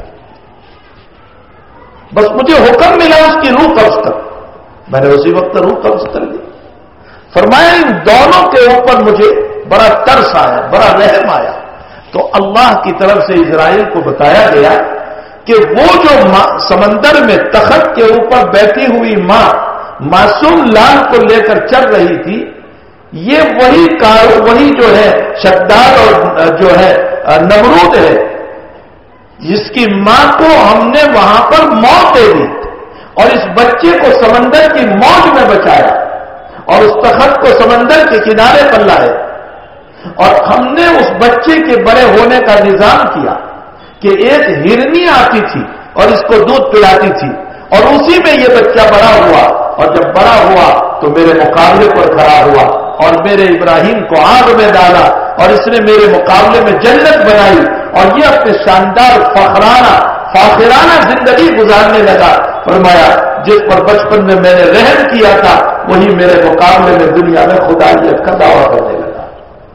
بس مجھے حکم ملا اس کی روح قبض کر، میں نے اسی وقت روح قبض کر لی۔ فرمایا ان دونوں کے اوپر مجھے بڑا ترس آیا، بڑا رحم آیا، تو اللہ کی طرف سے اسرائیل کو بتایا گیا کہ وہ جو سمندر میں تخت کے اوپر بیٹھی ہوئی ماں معصوم لال کو لے کر چل رہی تھی، یہ وہی جو ہے شداد اور جو ہے نمرود ہے، جس کی ماں کو ہم نے وہاں پر موت دے دی اور اس بچے کو سمندر کی موج میں بچایا اور اس تخت کو سمندر کے کنارے پر لائے، اور ہم نے اس بچے کے بڑے ہونے کا نظام کیا کہ ایک ہرنی آتی تھی اور اس کو دودھ پلاتی تھی، اور اسی میں یہ بچہ بڑا ہوا، اور جب بڑا ہوا تو میرے مقابلے پر کھڑا ہوا اور میرے ابراہیم کو آگ میں ڈالا اور اس نے میرے مقابلے میں جنت بنائی، اور یہ اپنے شاندار فاخرانہ زندگی گزارنے لگا۔ فرمایا جس پر بچپن میں میں نے رحم کیا تھا وہی میرے مقابلے میں دنیا میں خدائیت کا دعویٰ کرنے لگا۔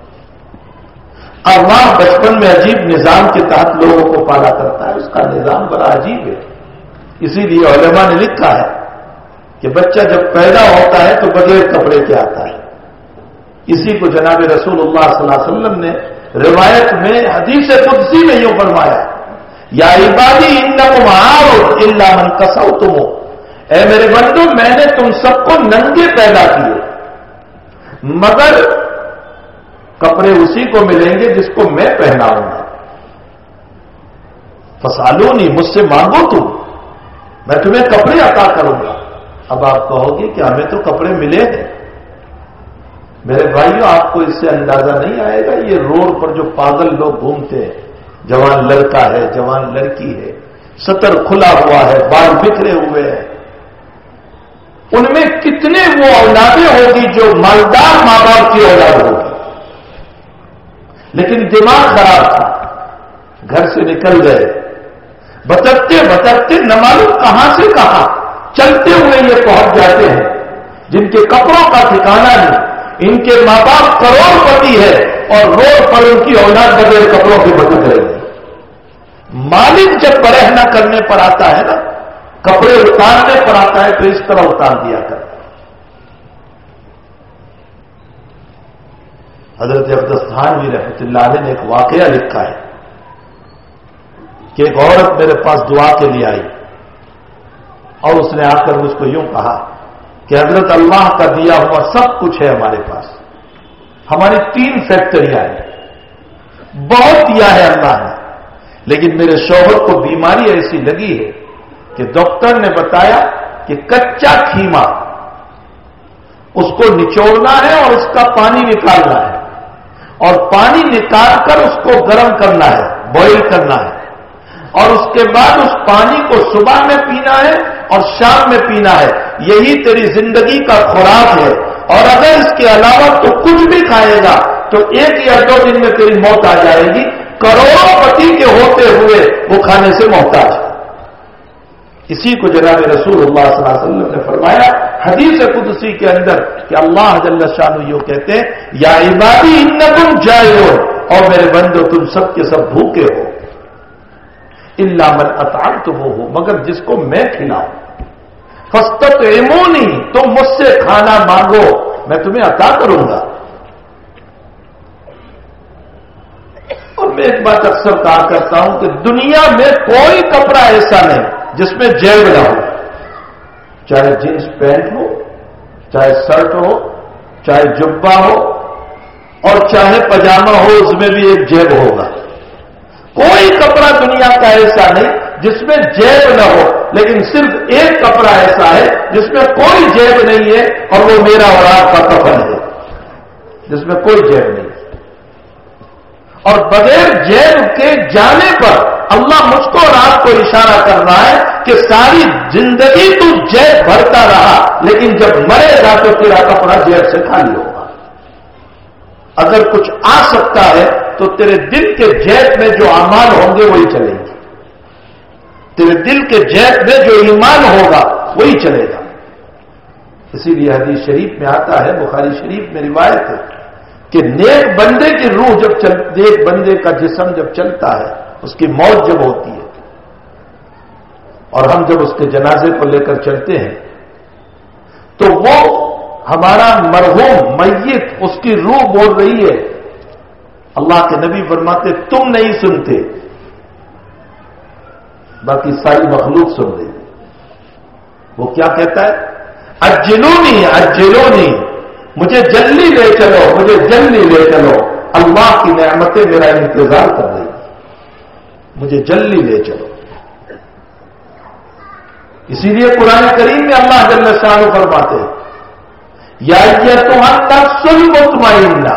اللہ بچپن میں عجیب نظام کے تحت لوگوں کو پالا کرتا ہے، اس کا نظام بڑا عجیب ہے۔ اسی لیے علماء نے لکھا ہے کہ بچہ جب پیدا ہوتا ہے تو بغیر کپڑے کے آتا ہے۔ اسی کو جناب رسول اللہ صلی اللہ علیہ وسلم نے روایت میں حدیث قدسی میں یوں فرمایا، یا عبادی انکم عار الا من کسوتم، اے میرے بندو میں نے تم سب کو ننگے پیدا کیے مگر کپڑے اسی کو ملیں گے جس کو میں پہناؤں گا۔ فسالونی، مجھ سے مانگو تم، میں تمہیں کپڑے عطا کروں گا۔ اب آپ کہو گے کہ ہمیں تو کپڑے ملے ہیں۔ میرے بھائیوں آپ کو اس سے اندازہ نہیں آئے گا، یہ روڈ پر جو پاگل لوگ گھومتے ہیں، جوان لڑکا ہے، جوان لڑکی ہے، سطر کھلا ہوا ہے، بال بکھرے ہوئے ہیں، ان میں کتنے وہ اولادیں ہوگی جو مالدار ماں باپ کی اولاد ہوگی، لیکن دماغ خراب تھا. گھر سے نکل گئے, بھٹکتے بھٹکتے نہ معلوم کہاں سے کہاں چلتے ہوئے یہ پہنچ جاتے ہیں جن کے کپڑوں کا ٹھکانہ نہیں. ان کے ماں باپ کروڑ پتی ہے اور روڈ پر ان کی اولاد بغیر کپڑوں کے بھٹک رہی ہے. مالک جب برہ نہ کرنے پر آتا ہے نا, کپڑے اتارنے پر آتا ہے, تو اس طرح اتار دیا کر. حضرت عبداللہ تھانوی رحمۃ اللہ علیہ نے ایک واقعہ لکھا ہے کہ ایک عورت میرے پاس دعا کے لیے آئی اور اس نے آ کر مجھ کو یوں کہا کہ حضرت اللہ کا دیا ہوا سب کچھ ہے ہمارے پاس, ہماری 3 فیکٹریاں ہیں, بہت دیا ہے اللہ نے, لیکن میرے شوہر کو بیماری ایسی لگی ہے کہ ڈاکٹر نے بتایا کہ کچا کھیما اس کو نچوڑنا ہے اور اس کا پانی نکالنا ہے, اور پانی نکال کر اس کو گرم کرنا ہے, بوائل کرنا ہے, اور اس کے بعد اس پانی کو صبح میں پینا ہے اور شام میں پینا ہے. یہی تیری زندگی کا خوراک ہے, اور اگر اس کے علاوہ تو کچھ بھی کھائے گا تو 1 یا 2 دن میں تیری موت آ جائے گی. کروڑوں پتی کے ہوتے ہوئے وہ کھانے سے محتاج ہے. اسی کو جناب رسول اللہ صلی اللہ علیہ وسلم نے فرمایا حدیث قدسی کے اندر کہ اللہ جل شانہ یوں کہتے ہیں, یا عبادی انکم جائعون, اور میرے بندو تم سب کے سب بھوکے ہو, الا من اطعمتموہ, مگر جس کو میں کھلاؤں, فاستطعمونی, تم مجھ سے کھانا مانگو میں تمہیں عطا کروں گا. اور میں ایک بات اکثر کہا کرتا ہوں کہ دنیا میں کوئی کپڑا ایسا نہیں جس میں جیب نہ ہو, چاہے جینس پینٹ ہو, چاہے شرٹ ہو, چاہے جبہ ہو, اور چاہے پجامہ ہو, اس میں بھی ایک جیب ہوگا. کوئی کپڑا دنیا کا ایسا نہیں جس میں جیب نہ ہو, لیکن صرف ایک کپڑا ایسا ہے جس میں کوئی جیب نہیں ہے, اور وہ میرا اور آپ کا کفن ہے جس میں کوئی جیب نہیں ہے. اور بغیر جیب کے جانے پر اللہ مجھ کو اور آپ کو اشارہ کر رہا ہے کہ ساری زندگی تو جیب بھرتا رہا, لیکن جب مرے گا تو تیرا کپڑا جیب سے خالی ہوگا. اگر کچھ آ سکتا ہے تو تیرے دل کے جیب میں جو اعمال ہوں گے وہی چلیں گے, تیرے دل کے جیب میں جو ایمان ہوگا وہی چلے گا. اسی لیے حدیث شریف میں آتا ہے, بخاری شریف میں روایت ہے کہ نیک بندے کی روح جب نیک بندے کا جسم جب چلتا ہے, اس کی موت جب ہوتی ہے, اور ہم جب اس کے جنازے کو لے کر چلتے ہیں تو وہ ہمارا مرحوم میت, اس کی روح بول رہی ہے. اللہ کے نبی فرماتے تم نہیں سنتے, باقی ساری مخلوق سن رہی ہے. وہ کیا کہتا ہے, اجلونی اجلونی, مجھے جلدی لے چلو, مجھے جلدی لے چلو, اللہ کی نعمتیں میرا انتظار کر رہی ہیں, مجھے جلدی لے چلو. اسی لیے قرآن کریم میں اللہ جل شانہ فرماتے ہیں یا ایتھا النفس المطمئنہ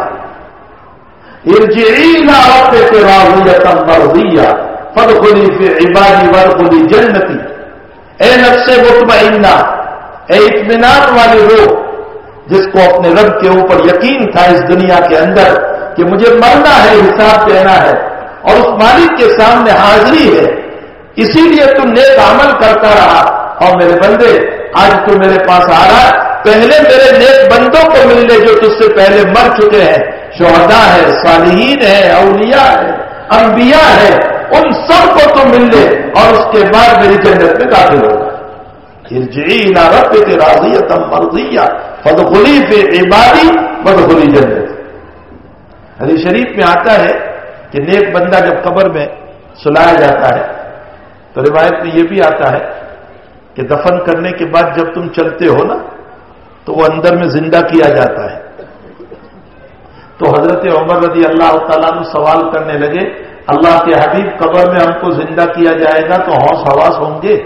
ارجعی الی ربک راضیۃ مرضیہ فادخلی فی عبادی وادخلی جنتی. اے نفس مطمئنہ, اے اطمینان والی روح جس کو اپنے رب کے اوپر یقین تھا اس دنیا کے اندر کہ مجھے مرنا ہے, حساب دینا ہے, اور اس مالک کے سامنے حاضری ہے, اسی لیے تم نیک عمل کرتا رہا. اور میرے بندے آج تو میرے پاس آ رہا ہے, پہلے میرے نیک بندوں کو مل لے جو تجھ سے پہلے مر چکے ہیں, شہداء ہے, صالحین ہے, اولیاء ہے, انبیاء ہے, ان سب کو تو مل لے اور اس کے بعد میری جنت میں داخل ہوگا. ارجعی الی ربک راضیۃ مرضیہ فادخلی فی عبادی وادخلی جنتی. حدیث شریف میں آتا ہے کہ نیک بندہ جب قبر میں سلایا جاتا ہے تو روایت میں یہ بھی آتا ہے کہ دفن کرنے کے بعد جب تم چلتے ہو نا تو وہ اندر میں زندہ کیا جاتا ہے. تو حضرت عمر رضی اللہ تعالیٰ عنہ سوال کرنے لگے, اللہ کے حبیب قبر میں ہم کو زندہ کیا جائے گا تو ہوش حواس ہوں گے؟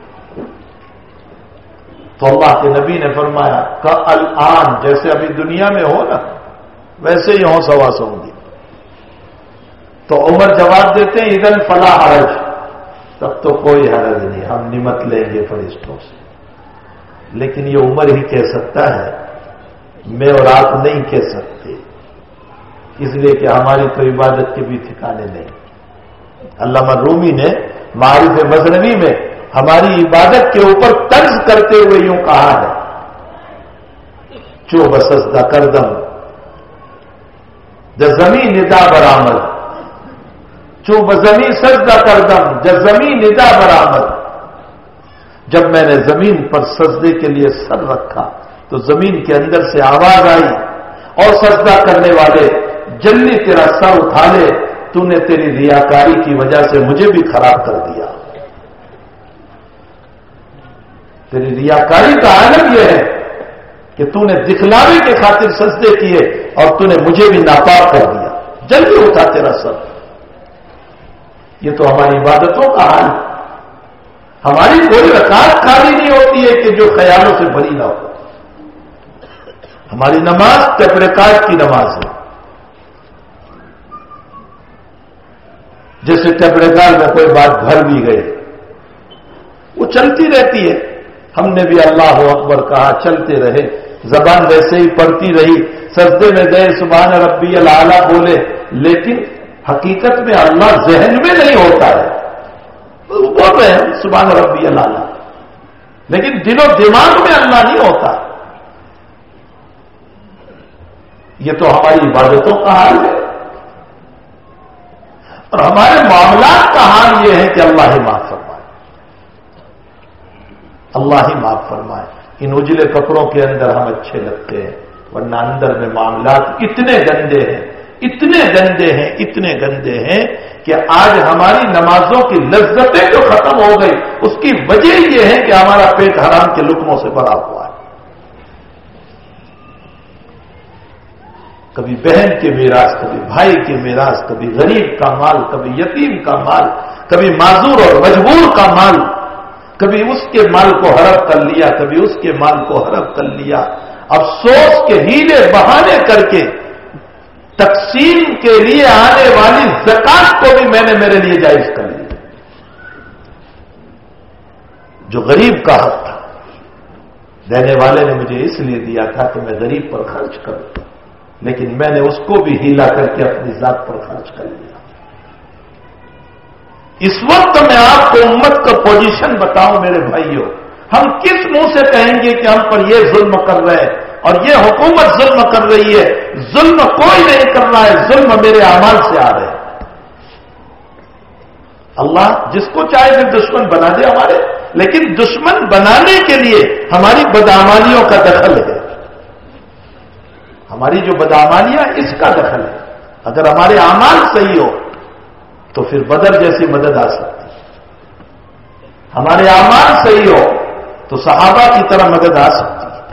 تو اللہ کے نبی نے فرمایا کہ الآن جیسے ابھی دنیا میں ہو نا ویسے ہی ہوش حواس ہوں گی. تو عمر جواب دیتے ہیں اذن فلا حرج, تب تو کوئی حرج نہیں, ہم نمٹ لیں گے فرشتوں سے. لیکن یہ عمر ہی کہہ سکتا ہے, میں اور آپ نہیں کہہ سکتے. اس لیے کہ ہماری تو عبادت کے بھی ٹھکانے نہیں. علامہ رومی نے معارف مصنوی میں ہماری عبادت کے اوپر طنز کرتے ہوئے یوں کہا ہے: چو بسزدہ کردم جزمی ندا برآمد، چو بزمی سجدہ کردم جزمی ندا برآمد. جب میں نے زمین پر سجدے کے لیے سر رکھا تو زمین کے اندر سے آواز آئی: اور سجدہ کرنے والے جلدی تیرا سر اٹھا لے، تو نے تیری ریاکاری کی وجہ سے مجھے بھی خراب کر دیا. تیری ریاکاری کا عالم یہ ہے کہ تو نے دکھلاوے کے خاطر سجدے کیے اور تو نے مجھے بھی ناپاک کر دیا. جلدی اٹھا تیرا سر. یہ تو ہماری عبادتوں کا حال ہے. ہماری کوئی رکعت خالی نہیں ہوتی ہے کہ جو خیالوں سے بھری نہ ہو. ہماری نماز تفریقات کی نماز ہے. جیسے ٹیپریکار میں کوئی بات بھر بھی گئے وہ چلتی رہتی ہے. ہم نے بھی اللہ اکبر کہا، چلتے رہے، زبان ویسے ہی پڑتی رہی، سجدے میں گئے سبحان ربی الاعلی بولے، لیکن حقیقت میں اللہ ذہن میں نہیں ہوتا ہے. وہ بول رہے ہیں سبحان ربی الاعلی، لیکن دل و دماغ میں اللہ نہیں ہوتا. یہ تو ہماری عبادتوں کا حال ہے. اور ہمارے معاملات کا حال یہ ہے کہ اللہ ہی معاف فرمائے، اللہ ہی معاف فرمائے. ان اجلے کپڑوں کے اندر ہم اچھے لگتے ہیں، ورنہ اندر میں معاملات اتنے گندے ہیں، اتنے گندے ہیں، اتنے گندے ہیں کہ آج ہماری نمازوں کی لذتیں جو ختم ہو گئی اس کی وجہ یہ ہے کہ ہمارا پیٹ حرام کے لقموں سے بھرا ہوا ہے. کبھی بہن کے میراث، کبھی بھائی کے میراث، کبھی غریب کا مال، کبھی یتیم کا مال، کبھی معذور اور مجبور کا مال، کبھی اس کے مال کو ہڑپ کر لیا، کبھی اس کے مال کو ہڑپ کر لیا. افسوس کے ہیلے بہانے کر کے تقسیم کے لیے آنے والی زکات کو بھی میں نے میرے لیے جائز کر لیا. جو غریب کا حق تھا، دینے والے نے مجھے اس لیے دیا تھا کہ میں غریب پر خرچ کروں، لیکن میں نے اس کو بھی ہیلا کر کے اپنی ذات پر خرچ کر لیا. اس وقت میں آپ کو امت کا پوزیشن بتاؤں میرے بھائیوں، ہم کس منہ سے کہیں گے کہ ہم پر یہ ظلم کر رہے ہیں اور یہ حکومت ظلم کر رہی ہے؟ ظلم کوئی نہیں کر رہا ہے، ظلم میرے اعمال سے آ رہے ہیں. اللہ جس کو چاہے پھر دشمن بنا دے ہمارے، لیکن دشمن بنانے کے لیے ہماری بدعمالیوں کا دخل ہے. ہماری جو بدعمالیاں اس کا دخل ہے. اگر ہمارے اعمال صحیح ہو تو پھر بدر جیسی مدد آ سکتی ہے. ہمارے اعمال صحیح ہو تو صحابہ کی طرح مدد آ سکتی ہے.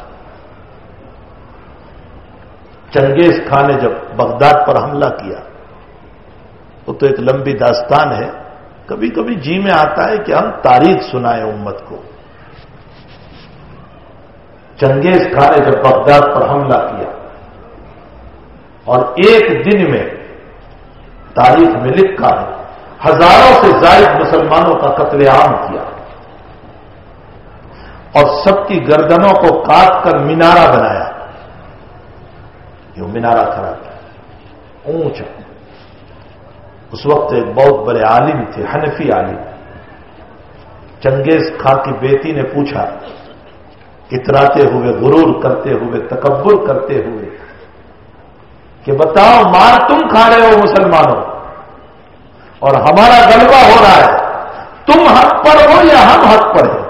چنگیز خان نے جب بغداد پر حملہ کیا، وہ تو ایک لمبی داستان ہے، کبھی کبھی جی میں آتا ہے کہ ہم تاریخ سنائیں امت کو. چنگیز خان نے جب بغداد پر حملہ کیا اور ایک دن میں تاریخ میں لکھا ہے ہزاروں سے زائد مسلمانوں کا قتل عام کیا اور سب کی گردنوں کو کاٹ کر مینارہ بنایا. یہ مینارہ کھڑا تھا اونچا. اس وقت ایک بہت بڑے عالم تھے، حنفی عالم. چنگیز خان کی بیٹی نے پوچھا اتراتے ہوئے، غرور کرتے ہوئے، تکبر کرتے ہوئے کہ بتاؤ مار تم کھا رہے ہو مسلمانوں اور ہمارا غلبہ ہو رہا ہے، تم حق پر ہو یا ہم حق پر ہیں؟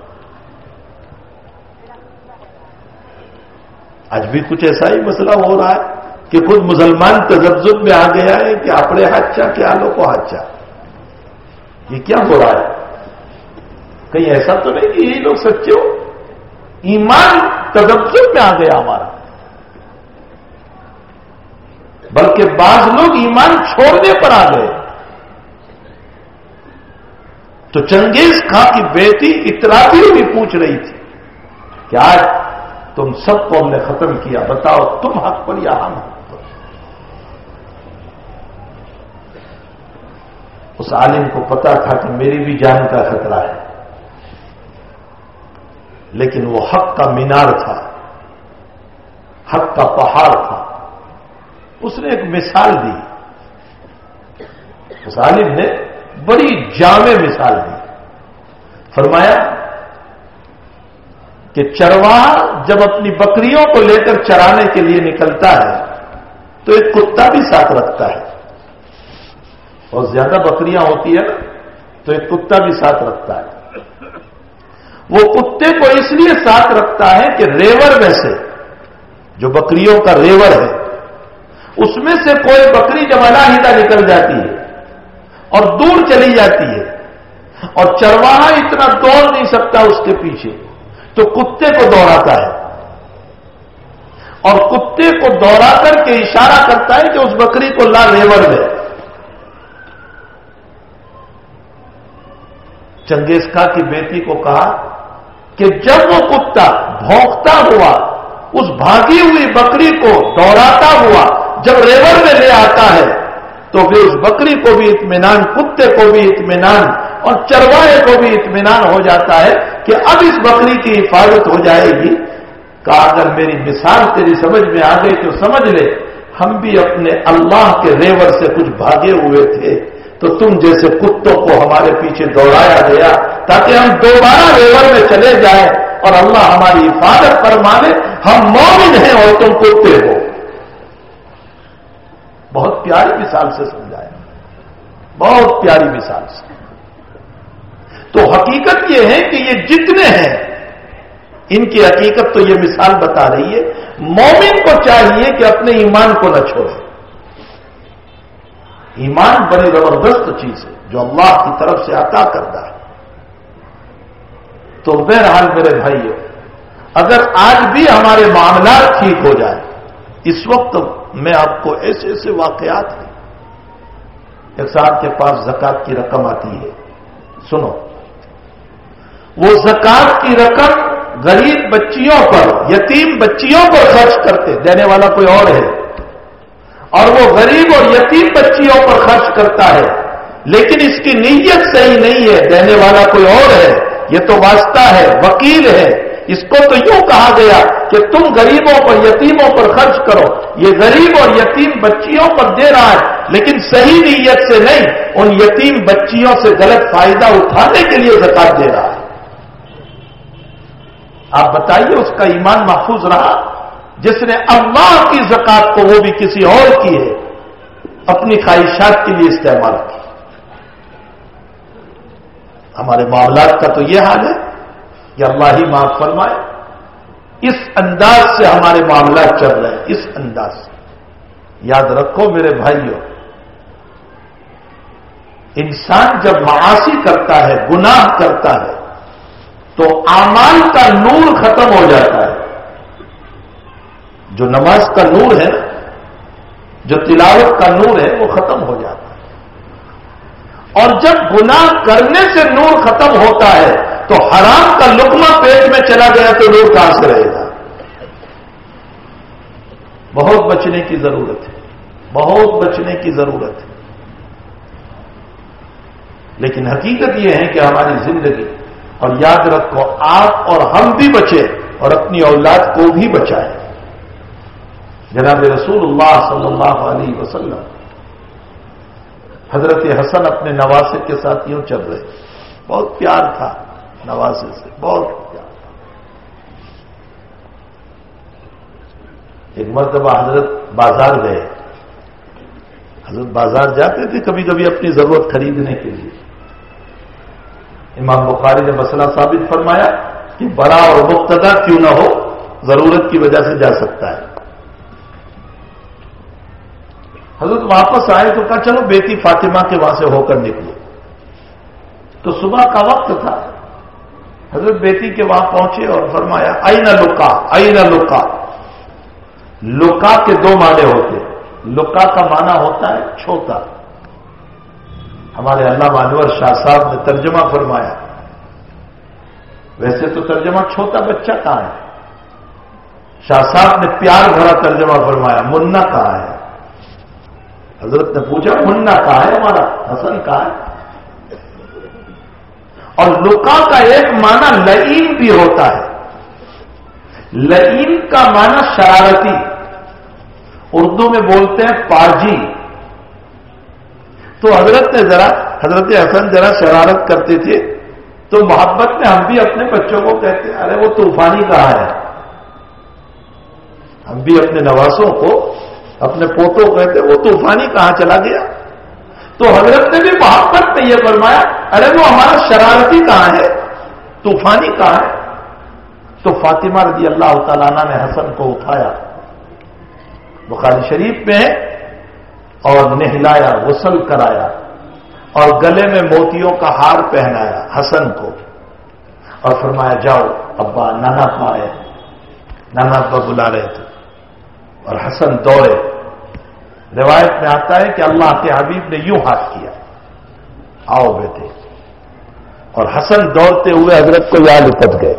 آج بھی کچھ ایسا ہی مسئلہ ہو رہا ہے کہ خود مسلمان تذبذب میں آ گیا ہے کہ اپنے ہاتھا کیا لو کو ہاتھا. یہ کیا ہو رہا ہے؟ کہیں ایسا تو نہیں کہ یہی لوگ سچے ہو؟ ایمان تذبذب میں آ گیا ہمارا، بلکہ بعض لوگ ایمان چھوڑنے پر آ گئے. تو چنگیز خان کی بیٹی اتراتی ہوئی پوچھ رہی تھی کہ آج تم سب کو ہم نے ختم کیا، بتاؤ تم حق پر یا ہم حق پر؟ اس عالم کو پتا تھا کہ میری بھی جان کا خطرہ ہے، لیکن وہ حق کا مینار تھا، حق کا پہاڑ تھا. اس نے ایک مثال دی، عالم نے بڑی جامع مثال دی. فرمایا کہ چرواہا جب اپنی بکریوں کو لے کر چرانے کے لیے نکلتا ہے تو ایک کتا بھی ساتھ رکھتا ہے. اور زیادہ بکریاں ہوتی ہیں نا تو ایک کتا بھی ساتھ رکھتا ہے. وہ کتے کو اس لیے ساتھ رکھتا ہے کہ ریور میں سے، جو بکریوں کا ریور ہے، اس میں سے کوئی بکری جب علیحدہ نکل جاتی ہے اور دور چلی جاتی ہے اور چرواہا اتنا دوڑ نہیں سکتا اس کے پیچھے، تو کتے کو دوڑاتا ہے اور کتے کو دوڑا کر کے اشارہ کرتا ہے کہ اس بکری کو لا ریور میں. چنگیز خان کی بیٹی کو کہا کہ جب وہ کتا بھونکتا ہوا اس بھاگی ہوئی بکری کو دوڑاتا ہوا جب ریور میں لے آتا ہے تو پھر اس بکری کو بھی اطمینان، کتے کو بھی اطمینان اور چرواہے کو بھی اطمینان ہو جاتا ہے کہ اب اس بکری کی حفاظت ہو جائے گی. کہا اگر میری مثال تیری سمجھ میں آ گئی تو سمجھ لے ہم بھی اپنے اللہ کے ریور سے کچھ بھاگے ہوئے تھے، تو تم جیسے کتوں کو ہمارے پیچھے دوڑایا گیا تاکہ ہم دوبارہ ریور میں چلے جائیں اور اللہ ہماری حفاظت فرما لے. ہم مومن ہیں اور تم کتے ہو. بہت پیاری مثال سے سمجھایا، بہت پیاری مثال سے. تو حقیقت یہ ہے کہ یہ جتنے ہیں ان کی حقیقت تو یہ مثال بتا رہی ہے. مومن کو چاہیے کہ اپنے ایمان کو نہ چھوڑے. ایمان بڑی زبردست چیز ہے جو اللہ کی طرف سے عطا کرتا ہے. تو بہرحال میرے بھائیوں، اگر آج بھی ہمارے معاملات ٹھیک ہو جائے، اس وقت میں آپ کو ایسے ایسے واقعات ہیں. ایک صاحب کے پاس زکات کی رقم آتی ہے، سنو، وہ زکات کی رقم غریب بچیوں پر، یتیم بچیوں پر خرچ کرتے، دینے والا کوئی اور ہے، اور وہ غریب اور یتیم بچیوں پر خرچ کرتا ہے، لیکن اس کی نیت صحیح نہیں ہے، دینے والا کوئی اور ہے، یہ تو واسطہ ہے، وکیل ہے. اس کو تو یوں کہا گیا کہ تم غریبوں پر، یتیموں پر خرچ کرو. یہ غریب اور یتیم بچیوں پر دے رہا ہے لیکن صحیح نیت سے نہیں، ان یتیم بچیوں سے غلط فائدہ اٹھانے کے لیے زکات دے رہا ہے. آپ بتائیے اس کا ایمان محفوظ رہا؟ جس نے اللہ کی زکات کو، وہ بھی کسی اور کی ہے، اپنی خواہشات کے لیے استعمال کی. ہمارے معاملات کا تو یہ حال ہے کہ اللہ ہی معاف فرمائے. اس انداز سے ہمارے معاملات چل رہے ہیں، اس انداز سے. یاد رکھو میرے بھائیوں، انسان جب معاصی کرتا ہے، گناہ کرتا ہے، تو اعمال کا نور ختم ہو جاتا ہے. جو نماز کا نور ہے، جو تلاوت کا نور ہے، وہ ختم ہو جاتا ہے. اور جب گناہ کرنے سے نور ختم ہوتا ہے تو حرام کا لقمہ پیٹ میں چلا گیا تو نور کہاں سے رہے گا؟ بہت بچنے کی ضرورت ہے، بہت بچنے کی ضرورت ہے. لیکن حقیقت یہ ہے کہ ہماری زندگی، اور یاد رکھو آپ اور ہم بھی بچیں اور اپنی اولاد کو بھی بچائیں. جناب رسول اللہ صلی اللہ علیہ وسلم، حضرت حسن اپنے نواسے کے ساتھ یوں چل رہے، بہت پیار تھا نواسے سے، بہت پیار تھا. ایک مرتبہ حضرت بازار گئے. حضرت بازار جاتے تھے کبھی کبھی اپنی ضرورت خریدنے کے لیے. امام بخاری نے مسئلہ ثابت فرمایا کہ بڑا اور مقتدا کیوں نہ ہو، ضرورت کی وجہ سے جا سکتا ہے. حضرت واپس آئے تو کہا چلو بیٹی فاطمہ کے وہاں سے ہو کر نکلو. تو صبح کا وقت تھا. حضرت بیٹی کے وہاں پہنچے اور فرمایا این لکا، این لکا. لکا کے دو معنی ہوتے ہیں. لکا کا معنی ہوتا ہے چھوٹا. ہمارے علامہ انور شاہ صاحب نے ترجمہ فرمایا، ویسے تو ترجمہ چھوٹا بچہ کہاں ہے، شاہ صاحب نے پیار بھرا ترجمہ فرمایا منا کہاں ہے. حضرت نے پوچھا منا کہاں ہے ہمارا حسن کہاں ہے. اور لکا کا ایک معنی لئیم بھی ہوتا ہے. لئیم کا معنی شرارتی، اردو میں بولتے ہیں پاجی. تو حضرت حسن ذرا شرارت کرتے تھے، تو محبت میں ہم بھی اپنے بچوں کو کہتے ہیں ارے وہ طوفانی کہاں ہے. ہم بھی اپنے نواسوں کو، اپنے پوتوں کو کہتے ہیں وہ طوفانی کہاں چلا گیا. تو حضرت نے بھی محبت میں یہ فرمایا ارے وہ ہمارا شرارتی کہاں ہے، طوفانی کہاں ہے. تو فاطمہ رضی اللہ تعالیٰ عنہ نے حسن کو اٹھایا، بخاری شریف میں ہے، اور نہلایا، غسل کرایا، اور گلے میں موتیوں کا ہار پہنایا حسن کو، اور فرمایا جاؤ ابا، نانا پائے، نانا ابا بلا رہے تھے. اور حسن دوڑے. روایت میں آتا ہے کہ اللہ کے حبیب نے یوں ہاتھ کیا، آؤ بیٹے. اور حسن دوڑتے ہوئے حضرت کو یہاں لپٹ گئے.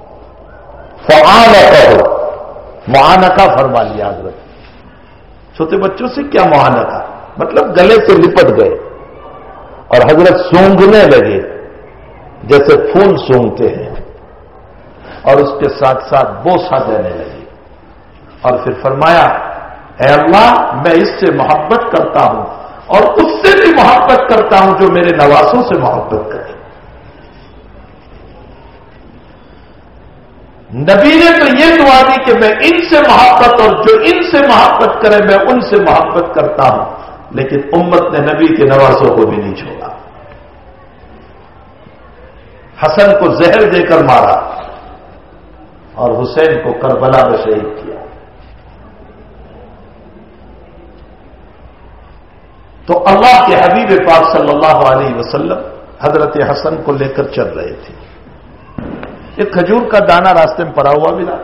معانقہ فرما لیا حضرت. چھوٹے بچوں سے کیا معانقہ، مطلب گلے سے لپٹ گئے، اور حضرت سونگنے لگے جیسے پھول سونگتے ہیں، اور اس کے ساتھ ساتھ بوسہ دینے لگے. اور پھر فرمایا اے اللہ، میں اس سے محبت کرتا ہوں اور اس سے بھی محبت کرتا ہوں جو میرے نواسوں سے محبت کرے. نبی نے تو یہ دعا دی کہ میں ان سے محبت، اور جو ان سے محبت کرے میں ان سے محبت کرتا ہوں. لیکن امت نے نبی کے نواسوں کو بھی نہیں چھوڑا. حسن کو زہر دے کر مارا اور حسین کو کربلا میں شہید کیا. تو اللہ کے حبیب پاک صلی اللہ علیہ وسلم حضرت حسن کو لے کر چل رہے تھے. ایک کھجور کا دانہ راستے میں پڑا ہوا ملا.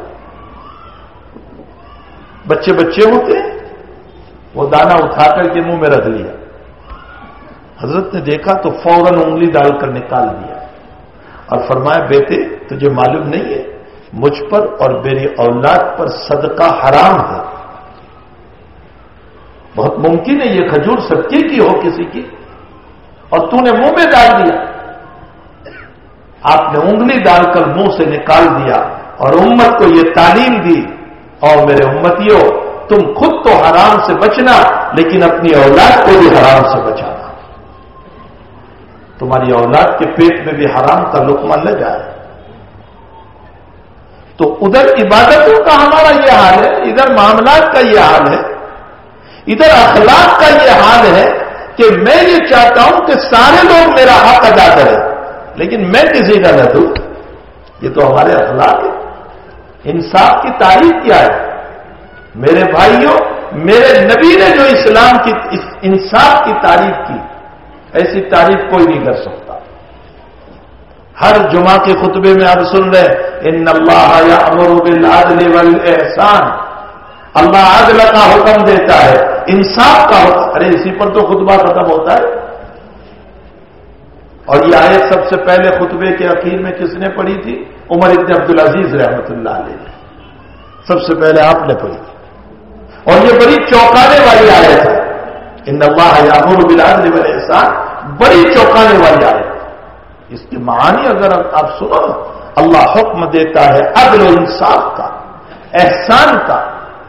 بچے ہوتے ہیں، وہ دانہ اٹھا کر کے منہ میں رکھ لیا. حضرت نے دیکھا تو فوراً انگلی ڈال کر نکال دیا اور فرمایا بیٹے تجھے معلوم نہیں ہے مجھ پر اور میری اولاد پر صدقہ حرام ہے. بہت ممکن ہے یہ کھجور صدقے کی ہو کسی کی، اور تو نے منہ میں ڈال دیا. آپ نے انگلی ڈال کر منہ سے نکال دیا اور امت کو یہ تعلیم دی، اور میرے امتیوں تم خود تو حرام سے بچنا، لیکن اپنی اولاد کو بھی حرام سے بچانا. تمہاری اولاد کے پیٹ میں بھی حرام کا لقمہ نہ جائے. تو ادھر عبادتوں کا ہمارا یہ حال ہے، ادھر معاملات کا یہ حال ہے، ادھر اخلاق کا یہ حال ہے کہ میں یہ چاہتا ہوں کہ سارے لوگ میرا حق ادا کریں، لیکن میں کسی کا نہ دوں. یہ تو ہمارے اخلاق ہے. انصاف کی تعریف کیا ہے میرے بھائیوں؟ میرے نبی نے جو اسلام کی انصاف کی تعریف کی، ایسی تعریف کوئی نہیں کر سکتا. ہر جمعہ کے خطبے میں آپ سن رہے ان اللہ یأمر بالعدل والاحسان. اللہ عدل کا حکم دیتا ہے، انصاف کا حکم. ارے اسی پر تو خطبہ ختم ہوتا ہے. اور یہ آیت سب سے پہلے خطبے کے اخیر میں کس نے پڑھی تھی؟ عمر ابن عبدالعزیز رحمۃ اللہ علیہ نے سب سے پہلے آپ نے پڑھی تھی. اور یہ بڑی چونکانے والی آیت ہے. ان اللہ یأمر بالعدل والاحسان، بڑی چونکانے والی آیت. اس کی معانی اگر آپ سنو، اللہ حکم دیتا ہے عدل و انصاف کا، احسان کا،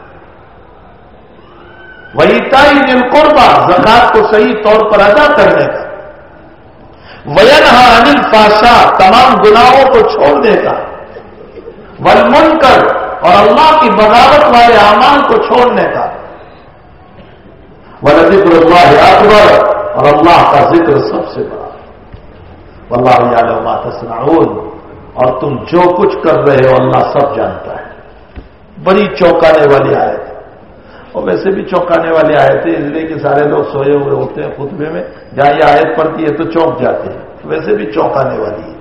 وَإِيتَاءِ ذِي الْقُرْبَىٰ، زکات کو صحیح طور پر ادا کرنے کا، وَيَنْهَىٰ عَنِ الْفَحْشَاءِ، تمام گناہوں کو چھوڑنے کا، وَالْمُنکَرِ، اور اللہ کی بغاوت والے اعمال کو چھوڑنے کا، وَلَذِكْرُ اللَّهِ أَكْبَرُ، اور اللہ کا ذکر سب سے بڑا. وَاللَّهُ يَعْلَمُ مَا تَصْنَعُونَ، اور تم جو کچھ کر رہے ہو اللہ سب جانتا ہے. بڑی چونکانے والی آیت. اور ویسے بھی چونکانے والی آیتیں اس لیے کہ سارے لوگ سوئے ہوئے ہوتے ہیں خطبے میں، جہاں یہ آیت پڑتی ہے تو چونک جاتے ہیں. ویسے بھی چونکانے والی ہے،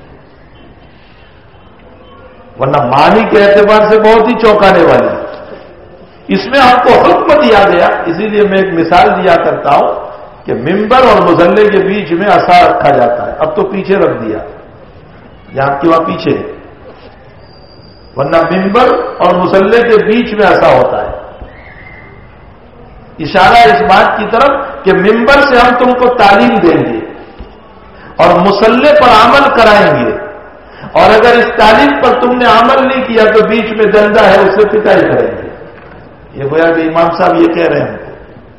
ورنہ معنی کے اعتبار سے بہت ہی چونکانے والی ہے. اس میں ہم کو حکم دیا گیا. اسی لیے میں ایک مثال دیا کرتا ہوں کہ ممبر اور مصلے کے بیچ میں عصا رکھا جاتا ہے. اب تو پیچھے رکھ دیا، یہاں کی وہاں پیچھے، ورنہ ممبر اور مصلے کے بیچ میں عصا ہوتا ہے. اشارہ اس بات کی طرف کہ ممبر سے ہم تم کو تعلیم دیں گے اور مصلے پر عمل کرائیں گے، اور اگر اس تعلیم پر تم نے عمل نہیں کیا تو بیچ میں دندا ہے، اس سے پٹائی کریں گے. یہ گویا کہ امام صاحب یہ کہہ رہے ہیں ہم کو.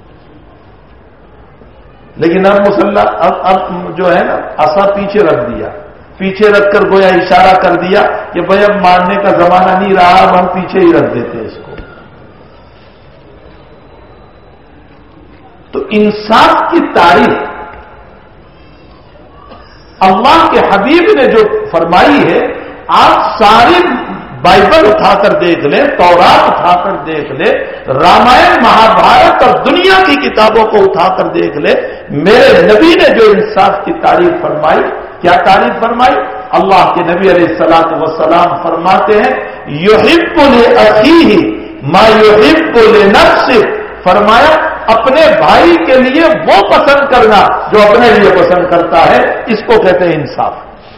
لیکن اب مسلح اب جو ہے نا عصا پیچھے رکھ دیا, پیچھے رکھ کر گویا اشارہ کر دیا کہ بھائی اب مارنے کا زمانہ نہیں رہا, اب ہم پیچھے ہی رکھ دیتے ہیں اس کو. تو انصاف کی تعریف اللہ کے حبیب نے جو فرمائی ہے, آپ ساری بائبل اٹھا کر دیکھ لیں, تورات اٹھا کر دیکھ لیں, رامائن مہابھارت اور دنیا کی کتابوں کو اٹھا کر دیکھ لیں, میرے نبی نے جو انصاف کی تعریف فرمائی, کیا تعریف فرمائی؟ اللہ کے نبی علیہ الصلوۃ والسلام فرماتے ہیں یحب لاخیہ ما یحب لنفسہ, فرمایا اپنے بھائی کے لیے وہ پسند کرنا جو اپنے لیے پسند کرتا ہے, اس کو کہتے ہیں انصاف.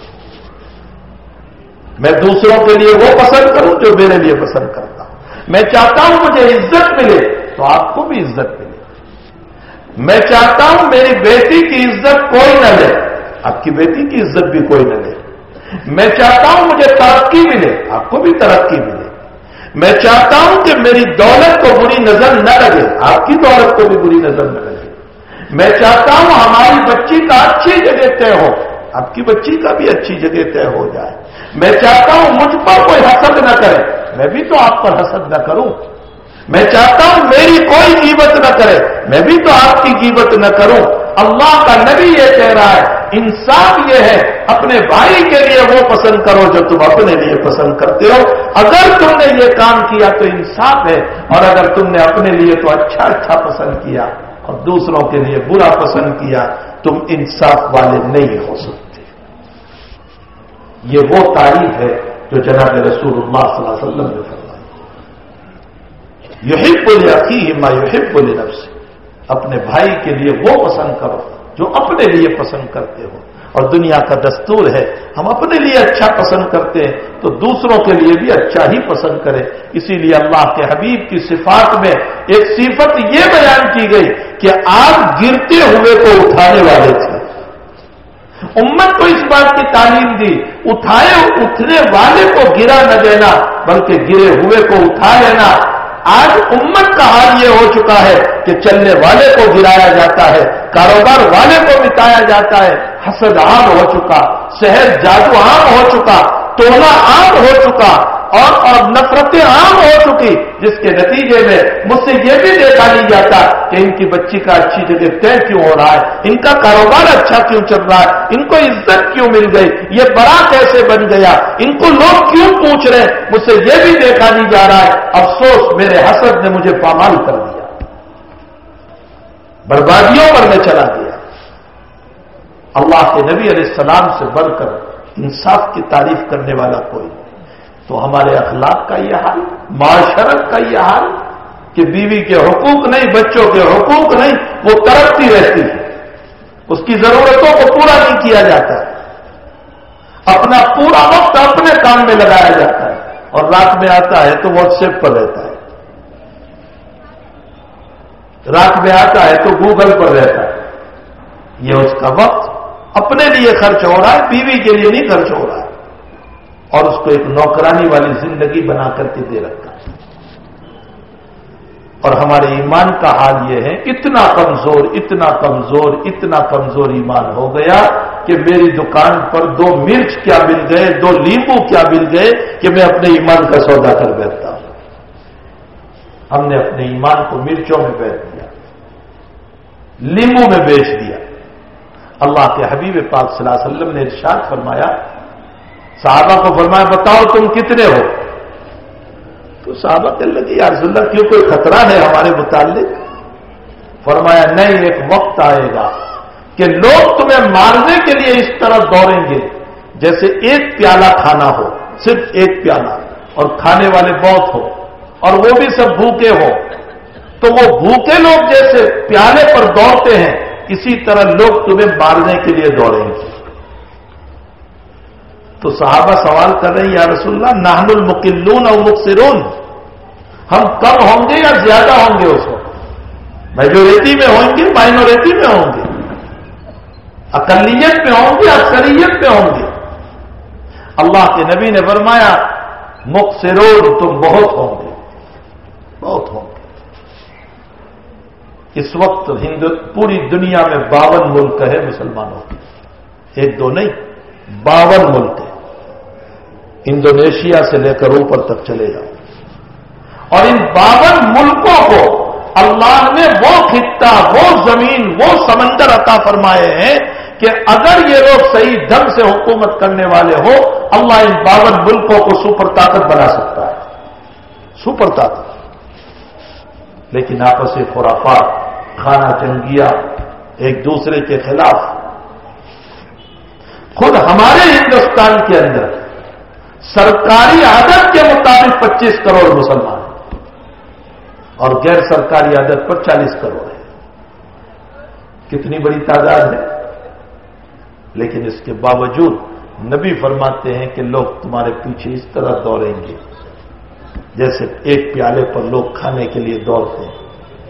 میں دوسروں کے لیے وہ پسند کروں جو میرے لیے پسند کرتا ہوں. میں چاہتا ہوں مجھے عزت ملے تو آپ کو بھی عزت ملے. میں چاہتا ہوں میری بیٹی کی عزت کوئی نہ لے, آپ کی بیٹی کی عزت بھی کوئی نہ لے. میں چاہتا ہوں مجھے ترقی ملے, آپ کو بھی ترقی ملے. میں چاہتا ہوں کہ میری دولت کو بری نظر نہ لگے, آپ کی دولت کو بھی بری نظر نہ لگے. میں چاہتا ہوں ہماری بچی کا اچھی جگہ طے ہو, آپ کی بچی کا بھی اچھی جگہ طے ہو جائے. میں چاہتا ہوں مجھ پر کوئی حسد نہ کرے, میں بھی تو آپ پر حسد نہ کروں. میں چاہتا ہوں میری کوئی غیبت نہ کرے, میں بھی تو آپ کی غیبت نہ کروں. اللہ کا نبی یہ کہہ رہا ہے انصاف یہ ہے اپنے بھائی کے لیے وہ پسند کرو جو تم اپنے لیے پسند کرتے ہو. اگر تم نے یہ کام کیا تو انصاف ہے, اور اگر تم نے اپنے لیے تو اچھا اچھا پسند کیا اور دوسروں کے لیے برا پسند کیا, تم انصاف والے نہیں ہو سکتے. یہ وہ تعریف ہے جو جناب رسول اللہ صلی اللہ علیہ وسلم نے فرمائی. یحب لاخیہ ما یحب لنفسہ, اپنے بھائی کے لیے وہ پسند کرو جو اپنے لیے پسند کرتے ہو. اور دنیا کا دستور ہے ہم اپنے لیے اچھا پسند کرتے ہیں تو دوسروں کے لیے بھی اچھا ہی پسند کریں. اسی لیے اللہ کے حبیب کی صفات میں ایک صفت یہ بیان کی گئی کہ آپ گرتے ہوئے کو اٹھانے والے تھے. امت کو اس بات کی تعلیم دی اٹھنے والے کو گرا نہ دینا بلکہ گرے ہوئے کو اٹھا لینا. آج امت کا حال یہ ہو چکا ہے کہ چلنے والے کو گرایا جاتا ہے, کاروبار والے کو مٹایا جاتا ہے. حسد عام ہو چکا, سحر جادو عام ہو چکا, تونا عام ہو چکا, اور نفرتیں عام ہو چکی, جس کے نتیجے میں مجھ سے یہ بھی دیکھا نہیں جاتا کہ ان کی بچی کا اچھی جگہ طے کیوں ہو رہا ہے, ان کا کاروبار اچھا کیوں چل رہا ہے, ان کو عزت کیوں مل گئی, یہ بڑا کیسے بن گیا, ان کو لوگ کیوں پوچھ رہے ہیں, مجھ سے یہ بھی دیکھا نہیں جا رہا ہے. افسوس میرے حسد نے مجھے پامال کر دیا, بربادیوں پر میں چلا گیا. اللہ کے نبی علیہ السلام سے بڑھ کر انصاف کی تعریف کرنے والا کوئی نہیں. تو ہمارے اخلاق کا یہ حال, معاشرت کا یہ حال کہ بیوی کے حقوق نہیں, بچوں کے حقوق نہیں, وہ ترقتی رہتی ہے, اس کی ضرورتوں کو پورا نہیں کیا جاتا ہے, اپنا پورا وقت اپنے کام میں لگایا جاتا ہے, اور رات میں آتا ہے تو واٹس ایپ پر رہتا ہے, رات میں آتا ہے تو گوگل پر رہتا ہے. یہ اس کا وقت اپنے لیے خرچ ہو رہا ہے, بیوی کے لیے نہیں خرچ ہو رہا ہے, اور اس کو ایک نوکرانی والی زندگی بنا کر کے دے رکھا ہے. اور ہمارے ایمان کا حال یہ ہے اتنا کمزور اتنا کمزور اتنا کمزور ایمان ہو گیا کہ میری دکان پر 2 مرچ کیا مل گئے, 2 لیمبو کیا مل گئے کہ میں اپنے ایمان کا سودا کر بیٹھتا ہوں. ہم نے اپنے ایمان کو مرچوں میں بیچ دیا, لیمبو میں بیچ دیا. اللہ کے حبیب پاک صلی اللہ علیہ وسلم نے ارشاد فرمایا, صحابہ کو فرمایا بتاؤ تم کتنے ہو؟ تو صحابہ کہنے لگے یا رسول اللہ کیوں کوئی خطرہ ہے ہمارے متعلق؟ فرمایا نہیں, ایک وقت آئے گا کہ لوگ تمہیں مارنے کے لیے اس طرح دوڑیں گے جیسے ایک پیالہ کھانا ہو, صرف ایک پیالہ, اور کھانے والے بہت ہو اور وہ بھی سب بھوکے ہو. تو وہ بھوکے لوگ جیسے پیالے پر دوڑتے ہیں اسی طرح لوگ تمہیں مارنے کے لیے دوڑیں گے. تو صحابہ سوال کر رہے ہیں یا رسول اللہ نحن المقلون او مقصرون, ہم کم ہوں گے یا زیادہ ہوں گے؟ اس وقت میجورٹی میں ہوں گے, مائنورٹی میں ہوں گے, اقلیت میں ہوں گے, اکثریت میں ہوں گے؟ اللہ کے نبی نے فرمایا مقصرون, تم بہت ہوں گے, بہت ہوں گے. اس وقت پوری دنیا میں 52 ملک ہے مسلمانوں کے، 1-2 نہیں، 52 ملک ہیں، انڈونیشیا سے لے کر اوپر تک چلے جاؤ، اور ان 52 ملکوں کو اللہ نے وہ خطہ، وہ زمین، وہ سمندر عطا فرمائے ہیں کہ اگر یہ لوگ صحیح ڈھنگ سے حکومت کرنے والے ہو، اللہ ان 52 ملکوں کو سپر طاقت بنا سکتا ہے، سپر طاقت۔ لیکن آپسی خرافات، خانہ جنگیاں، ایک دوسرے کے خلاف۔ خود ہمارے ہندوستان کے اندر سرکاری عدد کے مطابق 25 کروڑ مسلمان ہیں اور غیر سرکاری عدد پر 40 کروڑ ہے۔ کتنی بڑی تعداد ہے، لیکن اس کے باوجود نبی فرماتے ہیں کہ لوگ تمہارے پیچھے اس طرح دوڑیں گے جیسے ایک پیالے پر لوگ کھانے کے لیے دوڑتے ہیں۔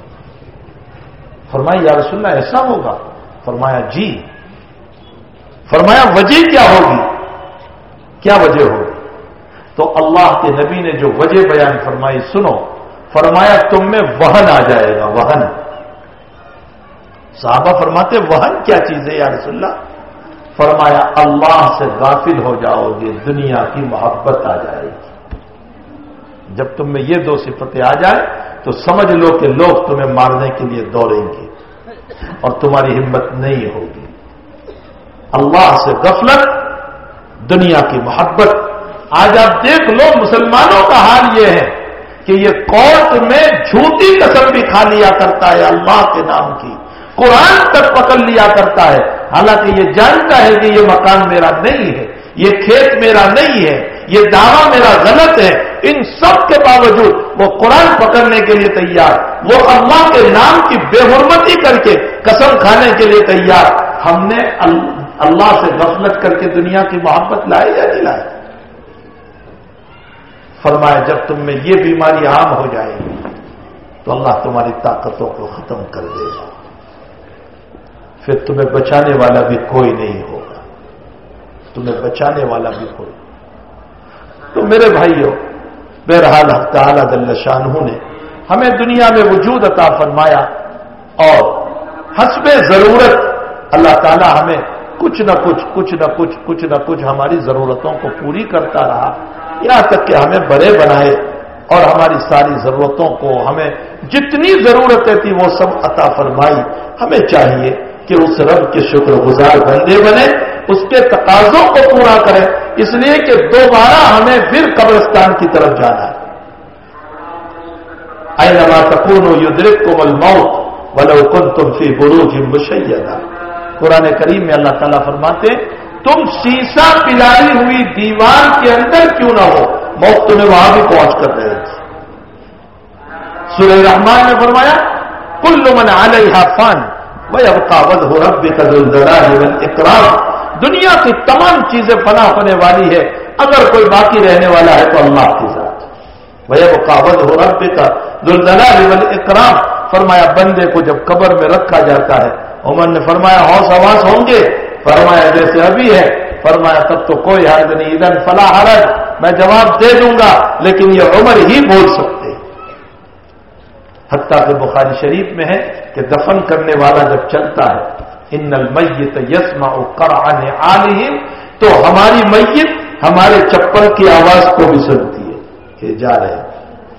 فرمایا یا رسول اللہ ایسا ہوگا؟ فرمایا جی۔ فرمایا وجہ کیا ہوگی؟ کیا وجہ ہوگی؟ تو اللہ کے نبی نے جو وجہ بیان فرمائی سنو۔ فرمایا تم میں وہن آ جائے گا، وہن۔ صحابہ فرماتے وہن کیا چیز ہے یا رسول اللہ؟ فرمایا اللہ سے غافل ہو جاؤ گے، دنیا کی محبت آ جائے گی۔ جب تم میں یہ 2 صفتیں آ جائیں تو سمجھ لو کہ لوگ تمہیں مارنے کے لیے دوڑیں گے اور تمہاری ہمت نہیں ہوگی۔ اللہ سے غفلت، دنیا کی محبت۔ آج آپ دیکھ لو مسلمانوں کا حال یہ ہے کہ یہ کورٹ میں جھوٹی قسم بھی کھا لیا کرتا ہے اللہ کے نام کی، قرآن تک پکڑ لیا کرتا ہے، حالانکہ یہ جانتا ہے کہ یہ مکان میرا نہیں ہے، یہ کھیت میرا نہیں ہے، یہ دعویٰ میرا غلط ہے۔ ان سب کے باوجود وہ قرآن پکڑنے کے لیے تیار، وہ اللہ کے نام کی بے حرمتی کر کے قسم کھانے کے لیے تیار۔ ہم نے اللہ سے غفلت کر کے دنیا کی محبت لائے یا نہیں لائے؟ فرمایا جب تم میں یہ بیماری عام ہو جائے گی تو اللہ تمہاری طاقتوں کو ختم کر دے گا، پھر تمہیں بچانے والا بھی کوئی نہیں ہوگا، تمہیں بچانے والا بھی کوئی۔ تو میرے بھائیوں، بہرحال حق تعالی جل شانہ نے ہمیں دنیا میں وجود عطا فرمایا اور حسب ضرورت اللہ تعالی ہمیں کچھ نہ کچھ ہماری ضرورتوں کو پوری کرتا رہا، یہاں تک کہ ہمیں بڑے بنائے اور ہماری ساری ضرورتوں کو، ہمیں جتنی ضرورتیں تھی وہ سب عطا فرمائی۔ ہمیں چاہیے کہ اس رب کے شکر گزار بندے بنے، اس کے تقاضوں کو پورا کریں، اس لیے کہ دوبارہ ہمیں پھر قبرستان کی طرف جانا ہے۔ اینما تکونوا یدرککم الموت ولو کنتم فی بروج مشیدہ۔ قرآن کریم میں اللہ تعالیٰ فرماتے ہیں تم شیشہ پلائی ہوئی دیوار کے اندر کیوں نہ ہو، موت تمہیں وہاں بھی پہنچ کر رہے گی۔ سورہ رحمان میں فرمایا کل من علیہا فان وَيَبْقَى وَجْهُ رَبِّكَ ذُو الْجَلَالِ وَالْإِكْرَامِ۔ دنیا کی تمام چیزیں فنا ہونے والی ہے، اگر کوئی باقی رہنے والا ہے تو اللہ کی ذات۔ وَيَبْقَى وَجْهُ رَبِّكَ ذُو الْجَلَالِ وَالْإِكْرَامِ۔ فرمایا بندے کو جب قبر میں رکھا جاتا ہے، عمر نے فرمایا ہوش آواز ہوں گے؟ فرمایا جیسے ابھی ہے۔ فرمایا تب تو کوئی حرج نہیں، اذن فلا حرج، میں جواب دے دوں گا، لیکن یہ عمر ہی بول سکتے۔ حتیٰ کہ بخاری شریف میں ہے کہ دفن کرنے والا جب چلتا ہے، ان المیت یسمع قرع نعالہم، تو ہماری میت ہمارے چپل کی آواز کو بھی سنتی ہے کہ جا رہے ہیں۔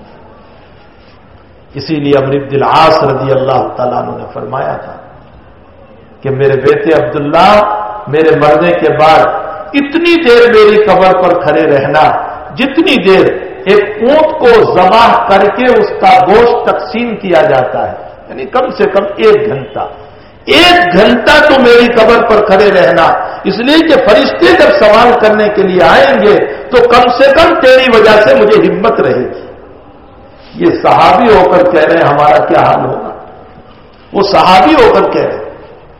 اسی لیے عمرو بن العاص رضی اللہ تعالیٰ عنہ نے فرمایا تھا کہ میرے بیٹے عبداللہ میرے مرنے کے بعد اتنی دیر میری قبر پر کھڑے رہنا جتنی دیر ایک اونٹ کو ذبح کر کے اس کا گوشت تقسیم کیا جاتا ہے، یعنی کم سے کم 1 گھنٹہ، 1 گھنٹہ تو میری قبر پر کھڑے رہنا، اس لیے کہ فرشتے جب سوال کرنے کے لیے آئیں گے تو کم سے کم تیری وجہ سے مجھے ہمت رہے گی۔ یہ صحابی ہو کر کہہ رہے ہیں، ہمارا کیا حال ہوگا؟ وہ صحابی ہو کر کہہ رہے ہیں،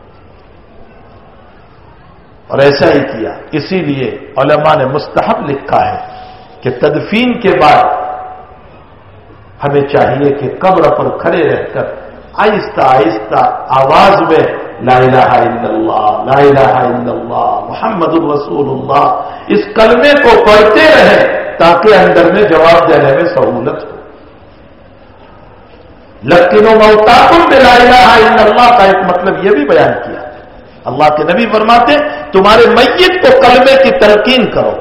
اور ایسا ہی کیا۔ اسی لیے علماء نے مستحب لکھا ہے کہ تدفین کے بعد ہمیں چاہیے کہ قبر پر کھڑے رہ کر آہستہ آہستہ آواز میں لا الہ الا اللہ، لا الہ الا اللہ، محمد الرسول اللہ، اس کلمے کو پڑھتے رہیں تاکہ اندر میں جواب دینے میں سہولت ہو۔ लक्किनो मौताकुम बिला इलाहा इल्लल्लाह का एक मतलब यह भी बयान किया। अल्लाह के नबी फरमाते तुम्हारे मय्यत को कलमे की तलकीन करो।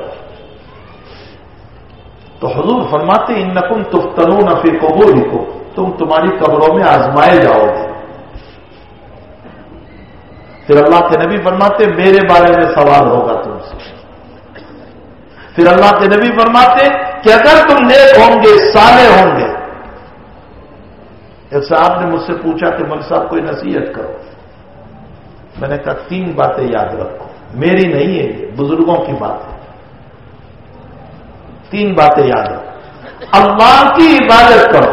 तो हुजूर फरमाते इन्नकुम तुफ्तनून फी कुबूरिकुम, तुम तुम्हारी कब्रों में आजमाए जाओगे। फिर अल्लाह के नबी फरमाते मेरे बारे में सवाल होगा तुमसे। फिर अल्लाह के नबी फरमाते कि अगर तुम नेक होंगे, साले होंगे। एक साहब ने मुझसे पूछा कि मौलवी साहब कोई नसीहत करो। मैंने कहा 3 बातें याद रखो, मेरी नहीं है ये, बुजुर्गों की बात है। 3 बातें याद रखो। अल्लाह की इबादत करो,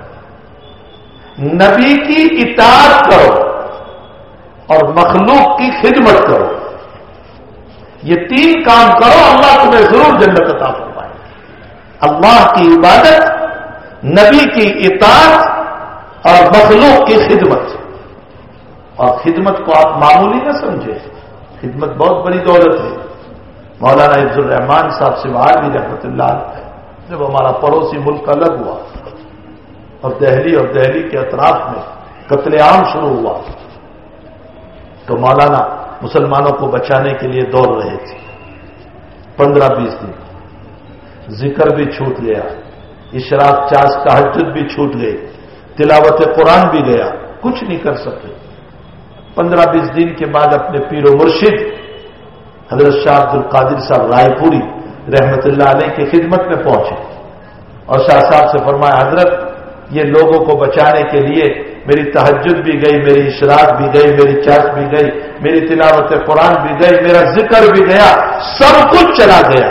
नबी की इताअत करो और मखलूक की खिदमत करो। ये 3 काम करो, अल्लाह तुम्हें जरूर जन्नत अता फरमाए। अल्लाह की इबादत, नबी की इताअत और मखलूक की खिदमत। और खिदमत को आप मामूली न समझे, खिदमत बहुत बड़ी दौलत है। मौलाना इब्जुर रहमान साहब सिवाली रहमतुल्लाह अलैह, जब हमारा पड़ोसी मुल्क अलग हुआ और दिल्ली के अतराफ में कत्लेआम शुरू हुआ, तो मौलाना मुसलमानों को बचाने के लिए दौड़ रहे थे। 15-20 दिन जिक्र भी छूट गया, इशराक चास तहज्जुद भी छूट गई, तिलावत कुरान भी गया, कुछ नहीं कर सके। 15-20 दिन के बाद अपने पीरो मुर्शिद हजरत शाह अब्दुल कादिर साहब रायपुरी रहमतुल्लाह अलैह की खिदमत में पहुंचे और शाह साहब से फरमाया हजरत ये लोगों को बचाने के लिए मेरी तहज्जुद भी गई, मेरी इशराक भी गई, मेरी चास भी गई, मेरी तिलावत कुरान भी गई, मेरा जिक्र भी गया, सब कुछ चला गया।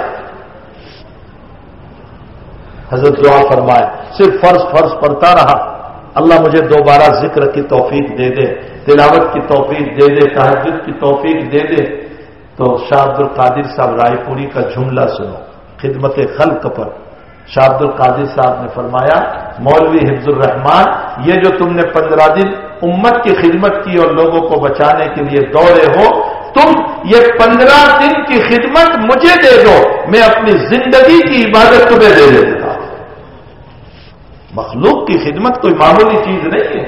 हजरत दुआ फरमाए सिर्फ फर्ज पढ़ता रहा, अल्लाह मुझे दोबारा जिक्र की तौफीक दे दे, तिलावत की तौफीक दे दे, तहज्जुद की तौफीक दे दे। तो शाह अब्दुल कादिर साहब रायपुरी का जुमला सुनो, खिदमत खल्क पर। शाह अब्दुल कादिर साहब ने फरमाया मौलवी हिफ्जुर रहमान, ये जो तुमने 15 दिन उम्मत की खिदमत की और लोगों को बचाने के लिए दौड़े हो, तुम ये 15 दिन की खिदमत मुझे दे दो, मैं अपनी जिंदगी की इबादत तुम्हें दे देता हूं। मखलूक की खिदमत कोई मामूली चीज नहीं है।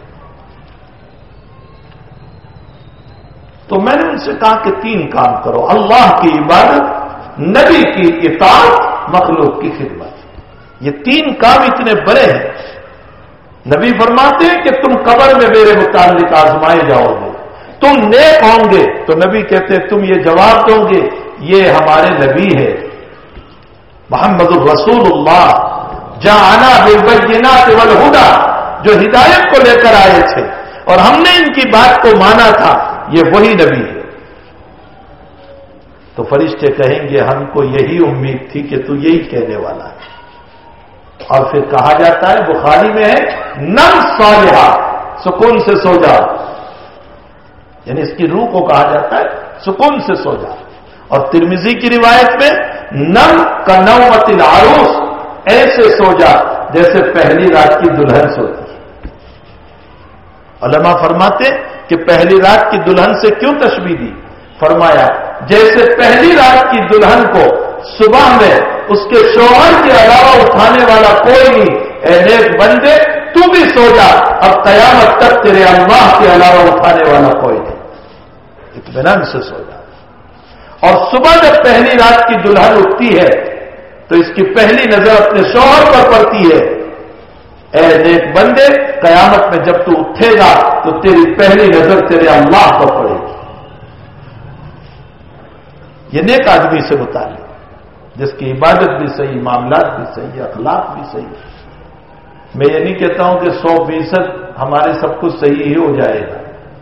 तो मैंने उनसे कहा कि 3 काम करो, अल्लाह की इबादत, नबी की इताअत, मखलूक की खिदमत। ये 3 काम इतने बड़े हैं। नबी फरमाते हैं कि तुम कब्र में मेरे मुताल्लिक आजमाए जाओगे, तुम नेक होंगे। तो नबी कहते हैं तुम ये जवाब दोगे ये हमारे नबी है मोहम्मदुर रसूलुल्लाह जाना बिलबय्यिनात वल हुदा, जो हिदायत को लेकर आए थे और हमने इनकी बात को माना था, ये वही नबी है। तो फरिश्ते कहेंगे हमको यही उम्मीद थी कि तू यही कहने वाला है। और फिर कहा जाता है, बुखारी में है नम सालिहा, सुकून से सो जाओ, यानी इसकी रूह को कहा जाता है सुकून से सो जाओ। और तिरमिजी की रिवायत में नम का नौमतिल आरूस, ऐसे सो जा जैसे पहली रात की दुल्हन सोती है। उलमा फरमाते कि पहली रात की दुल्हन से क्यों तशबीह दी? फरमाया जैसे पहली रात की दुल्हन को सुबह में उसके शौहर के अलावा उठाने वाला कोई नहीं, ऐ नेक बंदे तू भी सो जा, अब कयामत तक तेरे अल्लाह के अलावा उठाने वाला कोई नहीं, इत्मीनान से सो जा। और सुबह जब पहली रात की दुल्हन उठती है तो इसकी पहली नजर अपने शौहर पर पड़ती है, ऐ नेक बंदे कयामत में जब तू उठेगा तो तेरी पहली नजर तेरे अल्लाह पर पड़ेगी। ये नेक आदमी से मुताल्लिक, जिसकी इबादत भी सही, मामलात भी सही, अखलाक भी सही। मैं ये नहीं कहता हूं कि 100% हमारे सब कुछ सही ही हो जाएगा,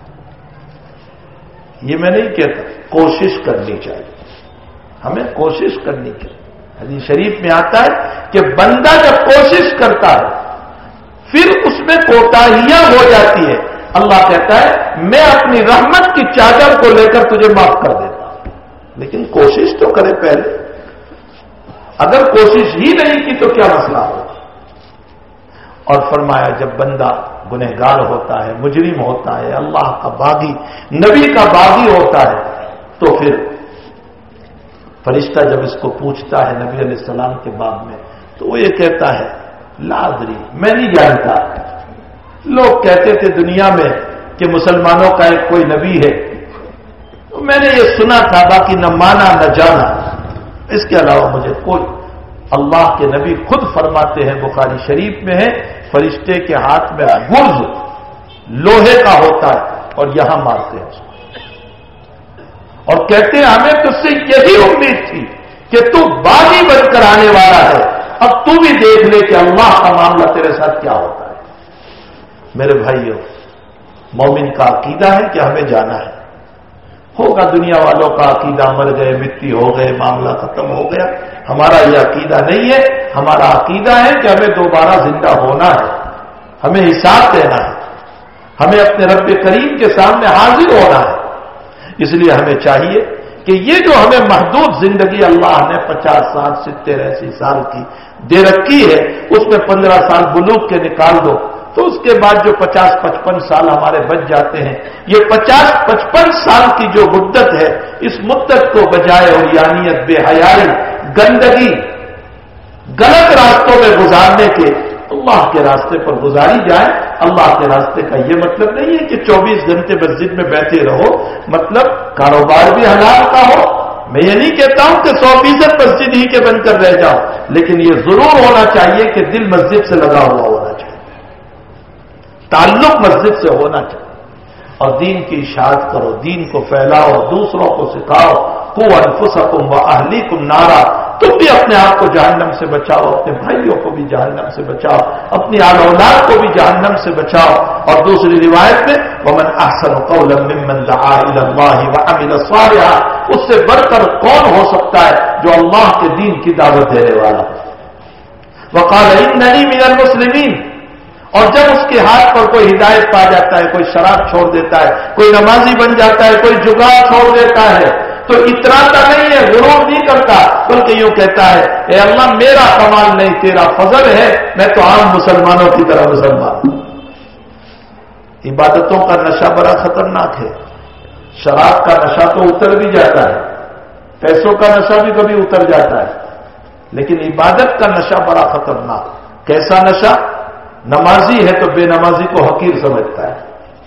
ये मैं नहीं कहता। कोशिश करनी चाहिए, हमें कोशिश करनी चाहिए। हदीस शरीफ में आता है कि बंदा जब कोशिश करता है फिर उसमें कोताहियां हो जाती है, अल्लाह कहता है मैं अपनी रहमत की चादर को लेकर तुझे माफ कर देता हूं। लेकिन कोशिश तो करे पहले, अगर कोशिश ही नहीं की तो क्या मसला हो। और फरमाया जब बंदा गुनहगार होता है, मुजरिम होता है, अल्लाह का बागी, नबी का बागी होता है, तो फिर फरिश्ता जब इसको पूछता है नबी अलैहिस्सलाम के बाब में, तो वो ये कहता है लादरी, मैं नहीं जानता, لوگ کہتے تھے دنیا میں کہ مسلمانوں کا ایک کوئی نبی ہے، تو میں نے یہ سنا تھا، باقی نہ مانا نہ جانا، اس کے علاوہ مجھے کوئی۔ اللہ کے نبی خود فرماتے ہیں، بخاری شریف میں ہے، فرشتے کے ہاتھ میں گرز لوہے کا ہوتا ہے اور یہاں مارتے ہیں اس کو، اور کہتے ہیں ہمیں تجھ سے یہی امید تھی کہ تو باغی بن کر آنے والا ہے، اب تو بھی دیکھ لے کہ اللہ کا معاملہ تیرے ساتھ کیا ہوتا ہے۔ میرے بھائیوں، مومن کا عقیدہ ہے کہ ہمیں جانا ہے، ہوگا دنیا والوں کا عقیدہ مر گئے مٹی ہو گئے معاملہ ختم ہو گیا، ہمارا یہ عقیدہ نہیں ہے۔ ہمارا عقیدہ ہے کہ ہمیں دوبارہ زندہ ہونا ہے، ہمیں حساب دینا ہے، ہمیں اپنے رب کریم کے سامنے حاضر ہونا ہے۔ اس لیے ہمیں چاہیے کہ یہ جو ہمیں محدود زندگی اللہ نے 50 سال 70 80 سال کی دے رکھی ہے، اس میں 15 سال بلوغ کے نکال دو، تو اس کے بعد جو 50-55 سال ہمارے بچ جاتے ہیں، یہ 50-55 سال کی جو مدت ہے، اس مدت کو بجائے عریانیت، بے حیائی، گندگی، غلط راستوں میں گزارنے کے اللہ کے راستے پر گزاری جائے۔ اللہ کے راستے کا یہ مطلب نہیں ہے کہ 24 گھنٹے مسجد میں بیٹھے رہو، مطلب کاروبار بھی حلال کا ہو۔ میں یہ نہیں کہتا ہوں کہ 100% مسجد ہی کے بن کر رہ جاؤ، لیکن یہ ضرور ہونا چاہیے کہ دل مسجد سے لگا ہوا ہونا چاہیے، تعلق مسجد سے ہونا چاہیے، اور دین کی اشاعت کرو، دین کو پھیلاؤ، دوسروں کو سکھاؤ۔ قوا انفسکم واہلیکم نارا، تم بھی اپنے آپ کو جہنم سے بچاؤ، اپنے بھائیوں کو بھی جہنم سے بچاؤ، اپنی آل اولاد کو بھی جہنم سے بچاؤ۔ اور دوسری روایت میں ومن احسن قولا ممن دعا الی اللہ وعمل صالحا، اس سے بڑھ کر کون ہو سکتا ہے جو اللہ کے دین کی دعوت دینے والا۔ وقال اننی من المسلمین، اور جب اس کے ہاتھ پر کوئی ہدایت پا جاتا ہے، کوئی شراب چھوڑ دیتا ہے، کوئی نمازی بن جاتا ہے، کوئی جگار چھوڑ دیتا ہے، تو اتراتا نہیں ہے، غرور نہیں کرتا، بلکہ یوں کہتا ہے اے اللہ میرا کمال نہیں تیرا فضل ہے، میں تو عام مسلمانوں کی طرح مسلمان ہوں۔ عبادتوں کا نشہ بڑا خطرناک ہے۔ شراب کا نشہ تو اتر بھی جاتا ہے، پیسوں کا نشہ بھی کبھی اتر جاتا ہے، لیکن عبادت کا نشہ بڑا خطرناک۔ کیسا نشہ؟ نمازی ہے تو بے نمازی کو حقیر سمجھتا ہے،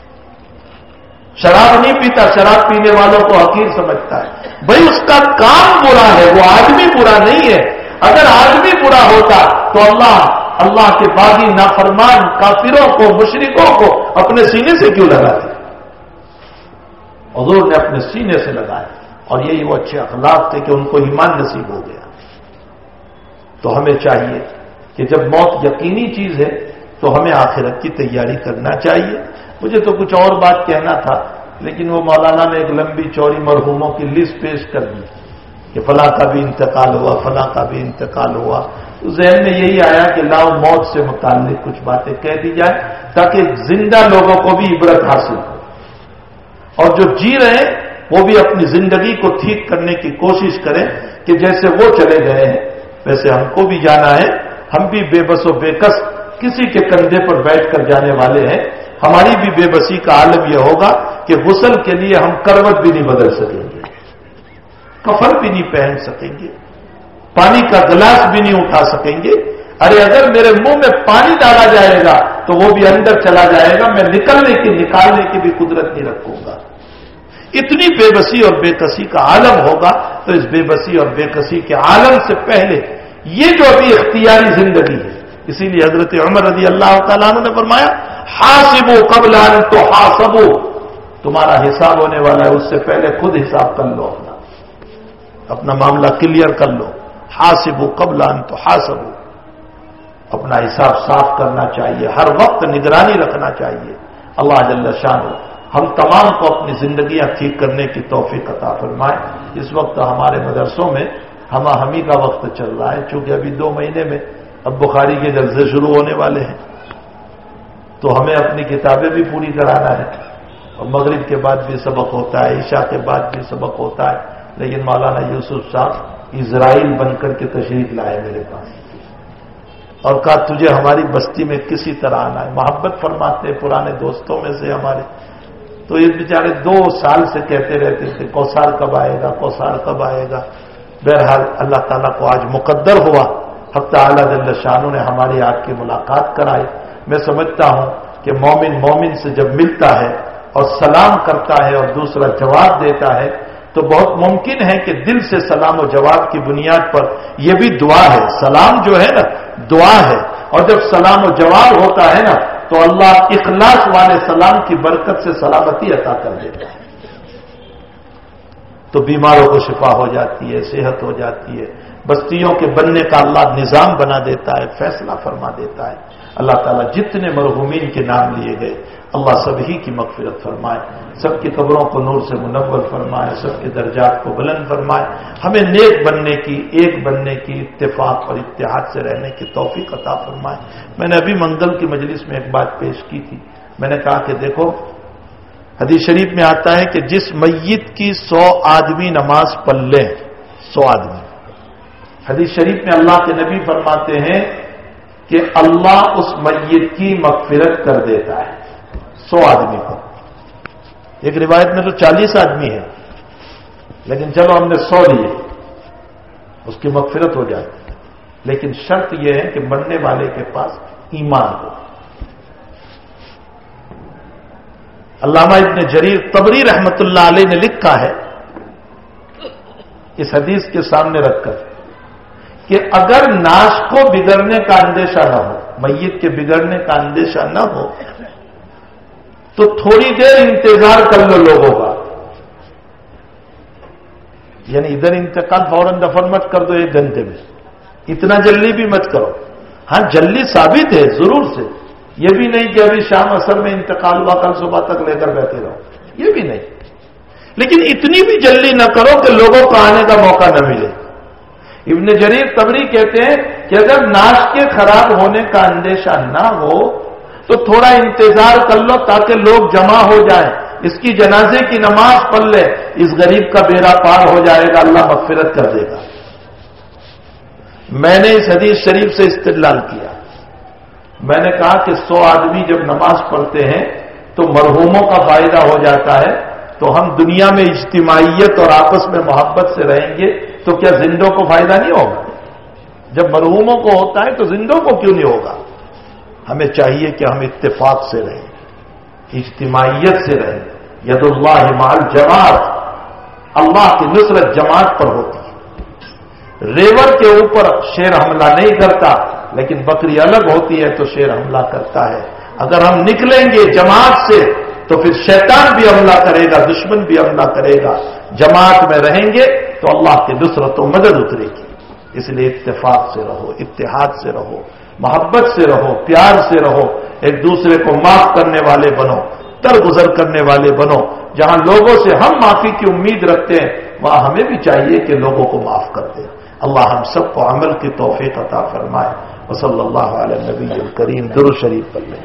شراب نہیں پیتا شراب پینے والوں کو حقیر سمجھتا ہے۔ بھائی اس کا کام برا ہے، وہ آدمی برا نہیں ہے۔ اگر آدمی برا ہوتا تو اللہ کے باغی نافرمان کافروں کو، مشرکوں کو اپنے سینے سے کیوں لگاتے؟ حضور نے اپنے سینے سے لگایا، اور یہی وہ اچھے اخلاق تھے کہ ان کو ایمان نصیب ہو گیا۔ تو ہمیں چاہیے کہ جب موت یقینی چیز ہے تو ہمیں آخرت کی تیاری کرنا چاہیے۔ مجھے تو کچھ اور بات کہنا تھا، لیکن وہ مولانا نے ایک لمبی چوڑی مرحوموں کی لسٹ پیش کر دی کہ فلاں کا بھی انتقال ہوا، فلاں کا بھی انتقال ہوا۔ تو ذہن میں یہی آیا کہ لاؤ موت سے متعلق کچھ باتیں کہہ دی جائیں تاکہ زندہ لوگوں کو بھی عبرت حاصل ہو، اور جو جی رہے ہیں وہ بھی اپنی زندگی کو ٹھیک کرنے کی کوشش کریں کہ جیسے وہ چلے گئے ہیں ویسے ہم کو بھی جانا ہے۔ ہم بھی بے بس و بے کس کسی کے کندھے پر بیٹھ کر جانے والے ہیں۔ ہماری بھی بے بسی کا عالم یہ ہوگا کہ غسل کے لیے ہم کروٹ بھی نہیں بدل سکیں گے، کفن بھی نہیں پہن سکیں گے، پانی کا گلاس بھی نہیں اٹھا سکیں گے۔ ارے اگر میرے منہ میں پانی ڈالا جائے گا تو وہ بھی اندر چلا جائے گا، میں نکالنے کی بھی قدرت نہیں رکھوں گا۔ اتنی بے بسی اور بے کسی کا عالم ہوگا، تو اس بے بسی اور بے کسی کے عالم سے پہلے یہ جو ابھی اختیاری زندگی ہے، اسی لیے حضرت عمر رضی اللہ تعالیٰ عنہ نے فرمایا حاسبوا قبل ان تحاسبوا، تمہارا حساب ہونے والا ہے، اس سے پہلے خود حساب کر لو، اپنا معاملہ کلیئر کر لو۔ حاسبوا قبل ان تحاسبوا، اپنا حساب صاف کرنا چاہیے، ہر وقت نگرانی رکھنا چاہیے۔ اللہ جل شانہ ہم تمام کو اپنی زندگیاں ٹھیک کرنے کی توفیق عطا فرمائے۔ اس وقت ہمارے مدرسوں میں ہمہ ہمی کا وقت چل رہا ہے، چونکہ ابھی 2 مہینے میں اب بخاری کے جلسے شروع ہونے والے ہیں، تو ہمیں اپنی کتابیں بھی پوری کرانا ہے، اور مغرب کے بعد بھی سبق ہوتا ہے، عشاء کے بعد بھی سبق ہوتا ہے۔ لیکن مولانا یوسف صاحب اسرائیل بن کر کے تشریف لائے میرے پاس، اور کہا تجھے ہماری بستی میں کسی طرح آنا ہے۔ محبت فرماتے ہیں، پرانے دوستوں میں سے ہمارے، تو یہ بیچارے 2 سال سے کہتے رہتے تھے کوثر کب آئے گا، کوثر کب آئے گا۔ بہرحال اللہ تعالیٰ کو آج مقدر ہوا، حق تعالیٰ جل شانہ نے ہماری آپ کی ملاقات کرائی۔ میں سمجھتا ہوں کہ مومن مومن سے جب ملتا ہے اور سلام کرتا ہے اور دوسرا جواب دیتا ہے تو بہت ممکن ہے کہ دل سے سلام و جواب کی بنیاد پر یہ بھی دعا ہے. سلام جو ہے نا دعا ہے, اور جب سلام و جواب ہوتا ہے نا تو اللہ اخلاص والے سلام کی برکت سے سلامتی عطا کر دیتا ہے. تو بیماروں کو شفا ہو جاتی ہے, صحت ہو جاتی ہے, بستیوں کے بننے کا اللہ نظام بنا دیتا ہے, فیصلہ فرما دیتا ہے. اللہ تعالیٰ جتنے مرحومین کے نام لیے گئے اللہ سبھی کی مغفرت فرمائے, سب کی قبروں کو نور سے منور فرمائے, سب کے درجات کو بلند فرمائے, ہمیں نیک بننے کی, ایک بننے کی, اتفاق اور اتحاد سے رہنے کی توفیق عطا فرمائے. میں نے ابھی منگل کی مجلس میں ایک بات پیش کی تھی. میں نے کہا کہ دیکھو حدیث شریف میں آتا ہے کہ جس میت کی 100 آدمی نماز پڑھ لیں, 100 آدمی, حدیث شریف میں اللہ کے نبی فرماتے ہیں کہ اللہ اس میت کی مغفرت کر دیتا ہے 100 آدمی کو. ایک روایت میں تو 40 آدمی ہے, لیکن چلو ہم نے 100 لیے, اس کی مغفرت ہو جاتی ہے. لیکن شرط یہ ہے کہ مرنے والے کے پاس ایمان ہو. علامہ ابن جریر طبری رحمت اللہ علیہ نے لکھا ہے اس حدیث کے سامنے رکھ کر کہ اگر ناش کو بگڑنے کا اندیشہ نہ ہو, میت کے بگڑنے کا اندیشہ نہ ہو, تو تھوڑی دیر انتظار کر لو لوگوں کا. یعنی ادھر انتقال فوراً دفن مت کر دو 1 گھنٹے میں, اتنا جلدی بھی مت کرو. ہاں جلدی ثابت ہے ضرور سے, یہ بھی نہیں کہ ابھی شام عصر میں انتقال ہوا کل صبح تک لے کر بیٹھے رہو, یہ بھی نہیں. لیکن اتنی بھی جلدی نہ کرو کہ لوگوں کو آنے کا موقع نہ ملے. ابن جریر طبری کہتے ہیں کہ اگر ناش کے خراب ہونے کا اندیشہ نہ ہو تو تھوڑا انتظار کر لو تاکہ لوگ جمع ہو جائیں, اس کی جنازے کی نماز پڑھ لے, اس غریب کا بیڑا پار ہو جائے گا, اللہ مغفرت کر دے گا. میں نے اس حدیث شریف سے استدلال کیا. میں نے کہا کہ 100 آدمی جب نماز پڑھتے ہیں تو مرحوموں کا فائدہ ہو جاتا ہے, تو ہم دنیا میں اجتماعیت اور آپس میں محبت سے رہیں گے تو کیا زندوں کو فائدہ نہیں ہوگا؟ جب مرحوموں کو ہوتا ہے تو زندوں کو کیوں نہیں ہوگا؟ ہمیں چاہیے کہ ہم اتفاق سے رہیں, اجتماعیت سے رہیں. ید اللہ مع الجماعت, اللہ کی نصرت جماعت پر ہوتی ہے. ریور کے اوپر شیر حملہ نہیں کرتا, لیکن بکری الگ ہوتی ہے تو شیر حملہ کرتا ہے. اگر ہم نکلیں گے جماعت سے تو پھر شیطان بھی حملہ کرے گا, دشمن بھی حملہ کرے گا. جماعت میں رہیں گے تو اللہ کی نصرت و مدد اترے گی. اس لیے اتفاق سے رہو, اتحاد سے رہو, محبت سے رہو, پیار سے رہو, ایک دوسرے کو معاف کرنے والے بنو, درگزر کرنے والے بنو. جہاں لوگوں سے ہم معافی کی امید رکھتے ہیں وہاں ہمیں بھی چاہیے کہ لوگوں کو معاف کر دیں. اللہ ہم سب کو عمل کی توفیق عطا فرمائے. وصلی اللہ علی النبی الکریم. درود شریف پڑھ لیں.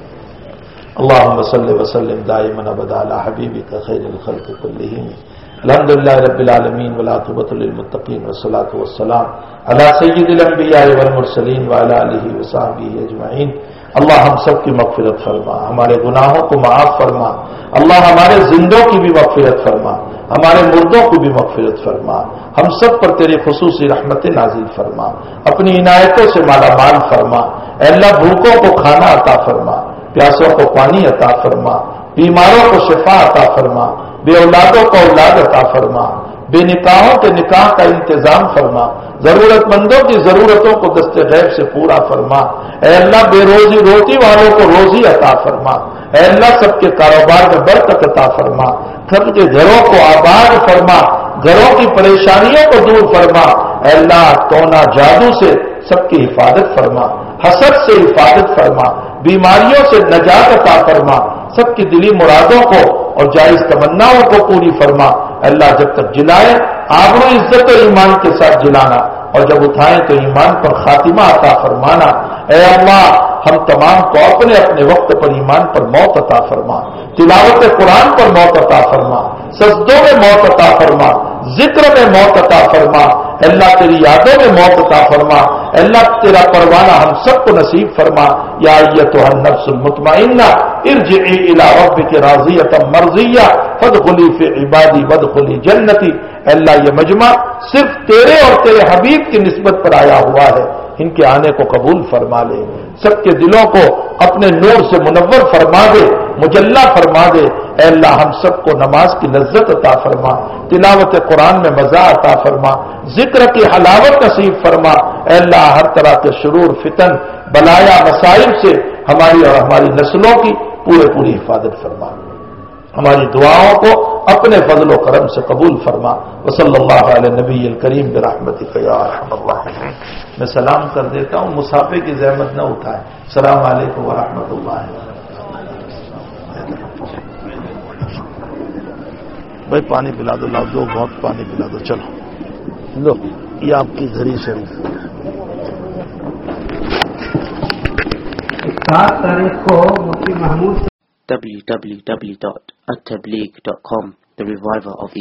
اللهم صل وسلم دائما ابدا على حبيبك خير الخلق كلهم. الحمد لله رب العالمين والعاقبة للمتقين والصلاة والسلام على سيد الانبياء والمرسلين وعلى اله وصحبه اجمعين. اللہ ہم سب کی مغفرت فرما, ہمارے گناہوں کو معاف فرما. اللہ ہمارے زندوں کی بھی مغفرت فرما, ہمارے مردوں کو بھی مغفرت فرما. ہم سب پر تیری خصوصی رحمت نازل فرما, اپنی عنایتوں سے مالا مال فرما. اے اللہ بھوکوں کو کھانا عطا فرما, پیاسوں کو پانی عطا فرما, بیماروں کو شفا عطا فرما, بے اولادوں کو اولاد عطا فرما, بے نکاحوں کے نکاح کا انتظام فرما, ضرورت مندوں کی ضرورتوں کو دست غیب سے پورا فرما. اے اللہ بے روزی روٹی والوں کو روزی عطا فرما. اے اللہ سب کے کاروبار میں برکت عطا فرما, سب کے گھروں کو آباد فرما, گھروں کی پریشانیوں کو دور فرما. اے اللہ ٹونا جادو سے سب کی حفاظت فرما, حسد سے حفاظت فرما, بیماریوں سے نجات عطا فرما. سب کی دلی مرادوں کو اور جائز تمناؤں کو پوری فرما. اللہ جب تک جلائے آبرو عزت و ایمان کے ساتھ جلانا, اور جب اٹھائیں تو ایمان پر خاتمہ عطا فرمانا. اے اللہ ہم تمام کو اپنے اپنے وقت پر ایمان پر موت عطا فرما, تلاوت قرآن پر موت عطا فرما, سجدوں میں موت عطا فرما, ذکر میں موت عطا فرما. اللہ تیری یادوں میں موت عطا فرما. اللہ تیرا پروانہ ہم سب کو نصیب فرما. یا ایتھا النفس المطمئنہ ارجعی الی ربک راضیۃ مرضیہ فادخلی فی عبادی وادخلی جنتی. اللہ یہ مجمع صرف تیرے اور تیرے حبیب کی نسبت پر آیا ہوا ہے, ان کے آنے کو قبول فرما لے. سب کے دلوں کو اپنے نور سے منور فرما دے، مجلہ فرما دے۔ اے اللہ ہم سب کو نماز کی لذت عطا فرما، تلاوت قرآن میں مزہ عطا فرما، ذکر کی حلاوت نصیب فرما۔ اے اللہ ہر طرح کے شرور، فتن، بلایا، مصائب سے ہماری اور ہماری نسلوں کی پوری حفاظت فرما۔ ہماری دعاؤں کو اپنے فضل و کرم سے قبول فرما۔ وصلی اللہ علی نبی الکریم برحمتک یا ارحم الراحمین۔ میں سلام کر دیتا ہوں، مسافے کی زحمت نہ اٹھائیں۔ السلام علیکم ورحمۃ اللہ۔ بھائی پانی پلا دو، لاؤ دو بہت پانی پلا دو، چلو لو یہ آپ کی گھڑی شریف۔ 7 تاریخ کو مفتی Mahmood www.attableek.com, the reviver of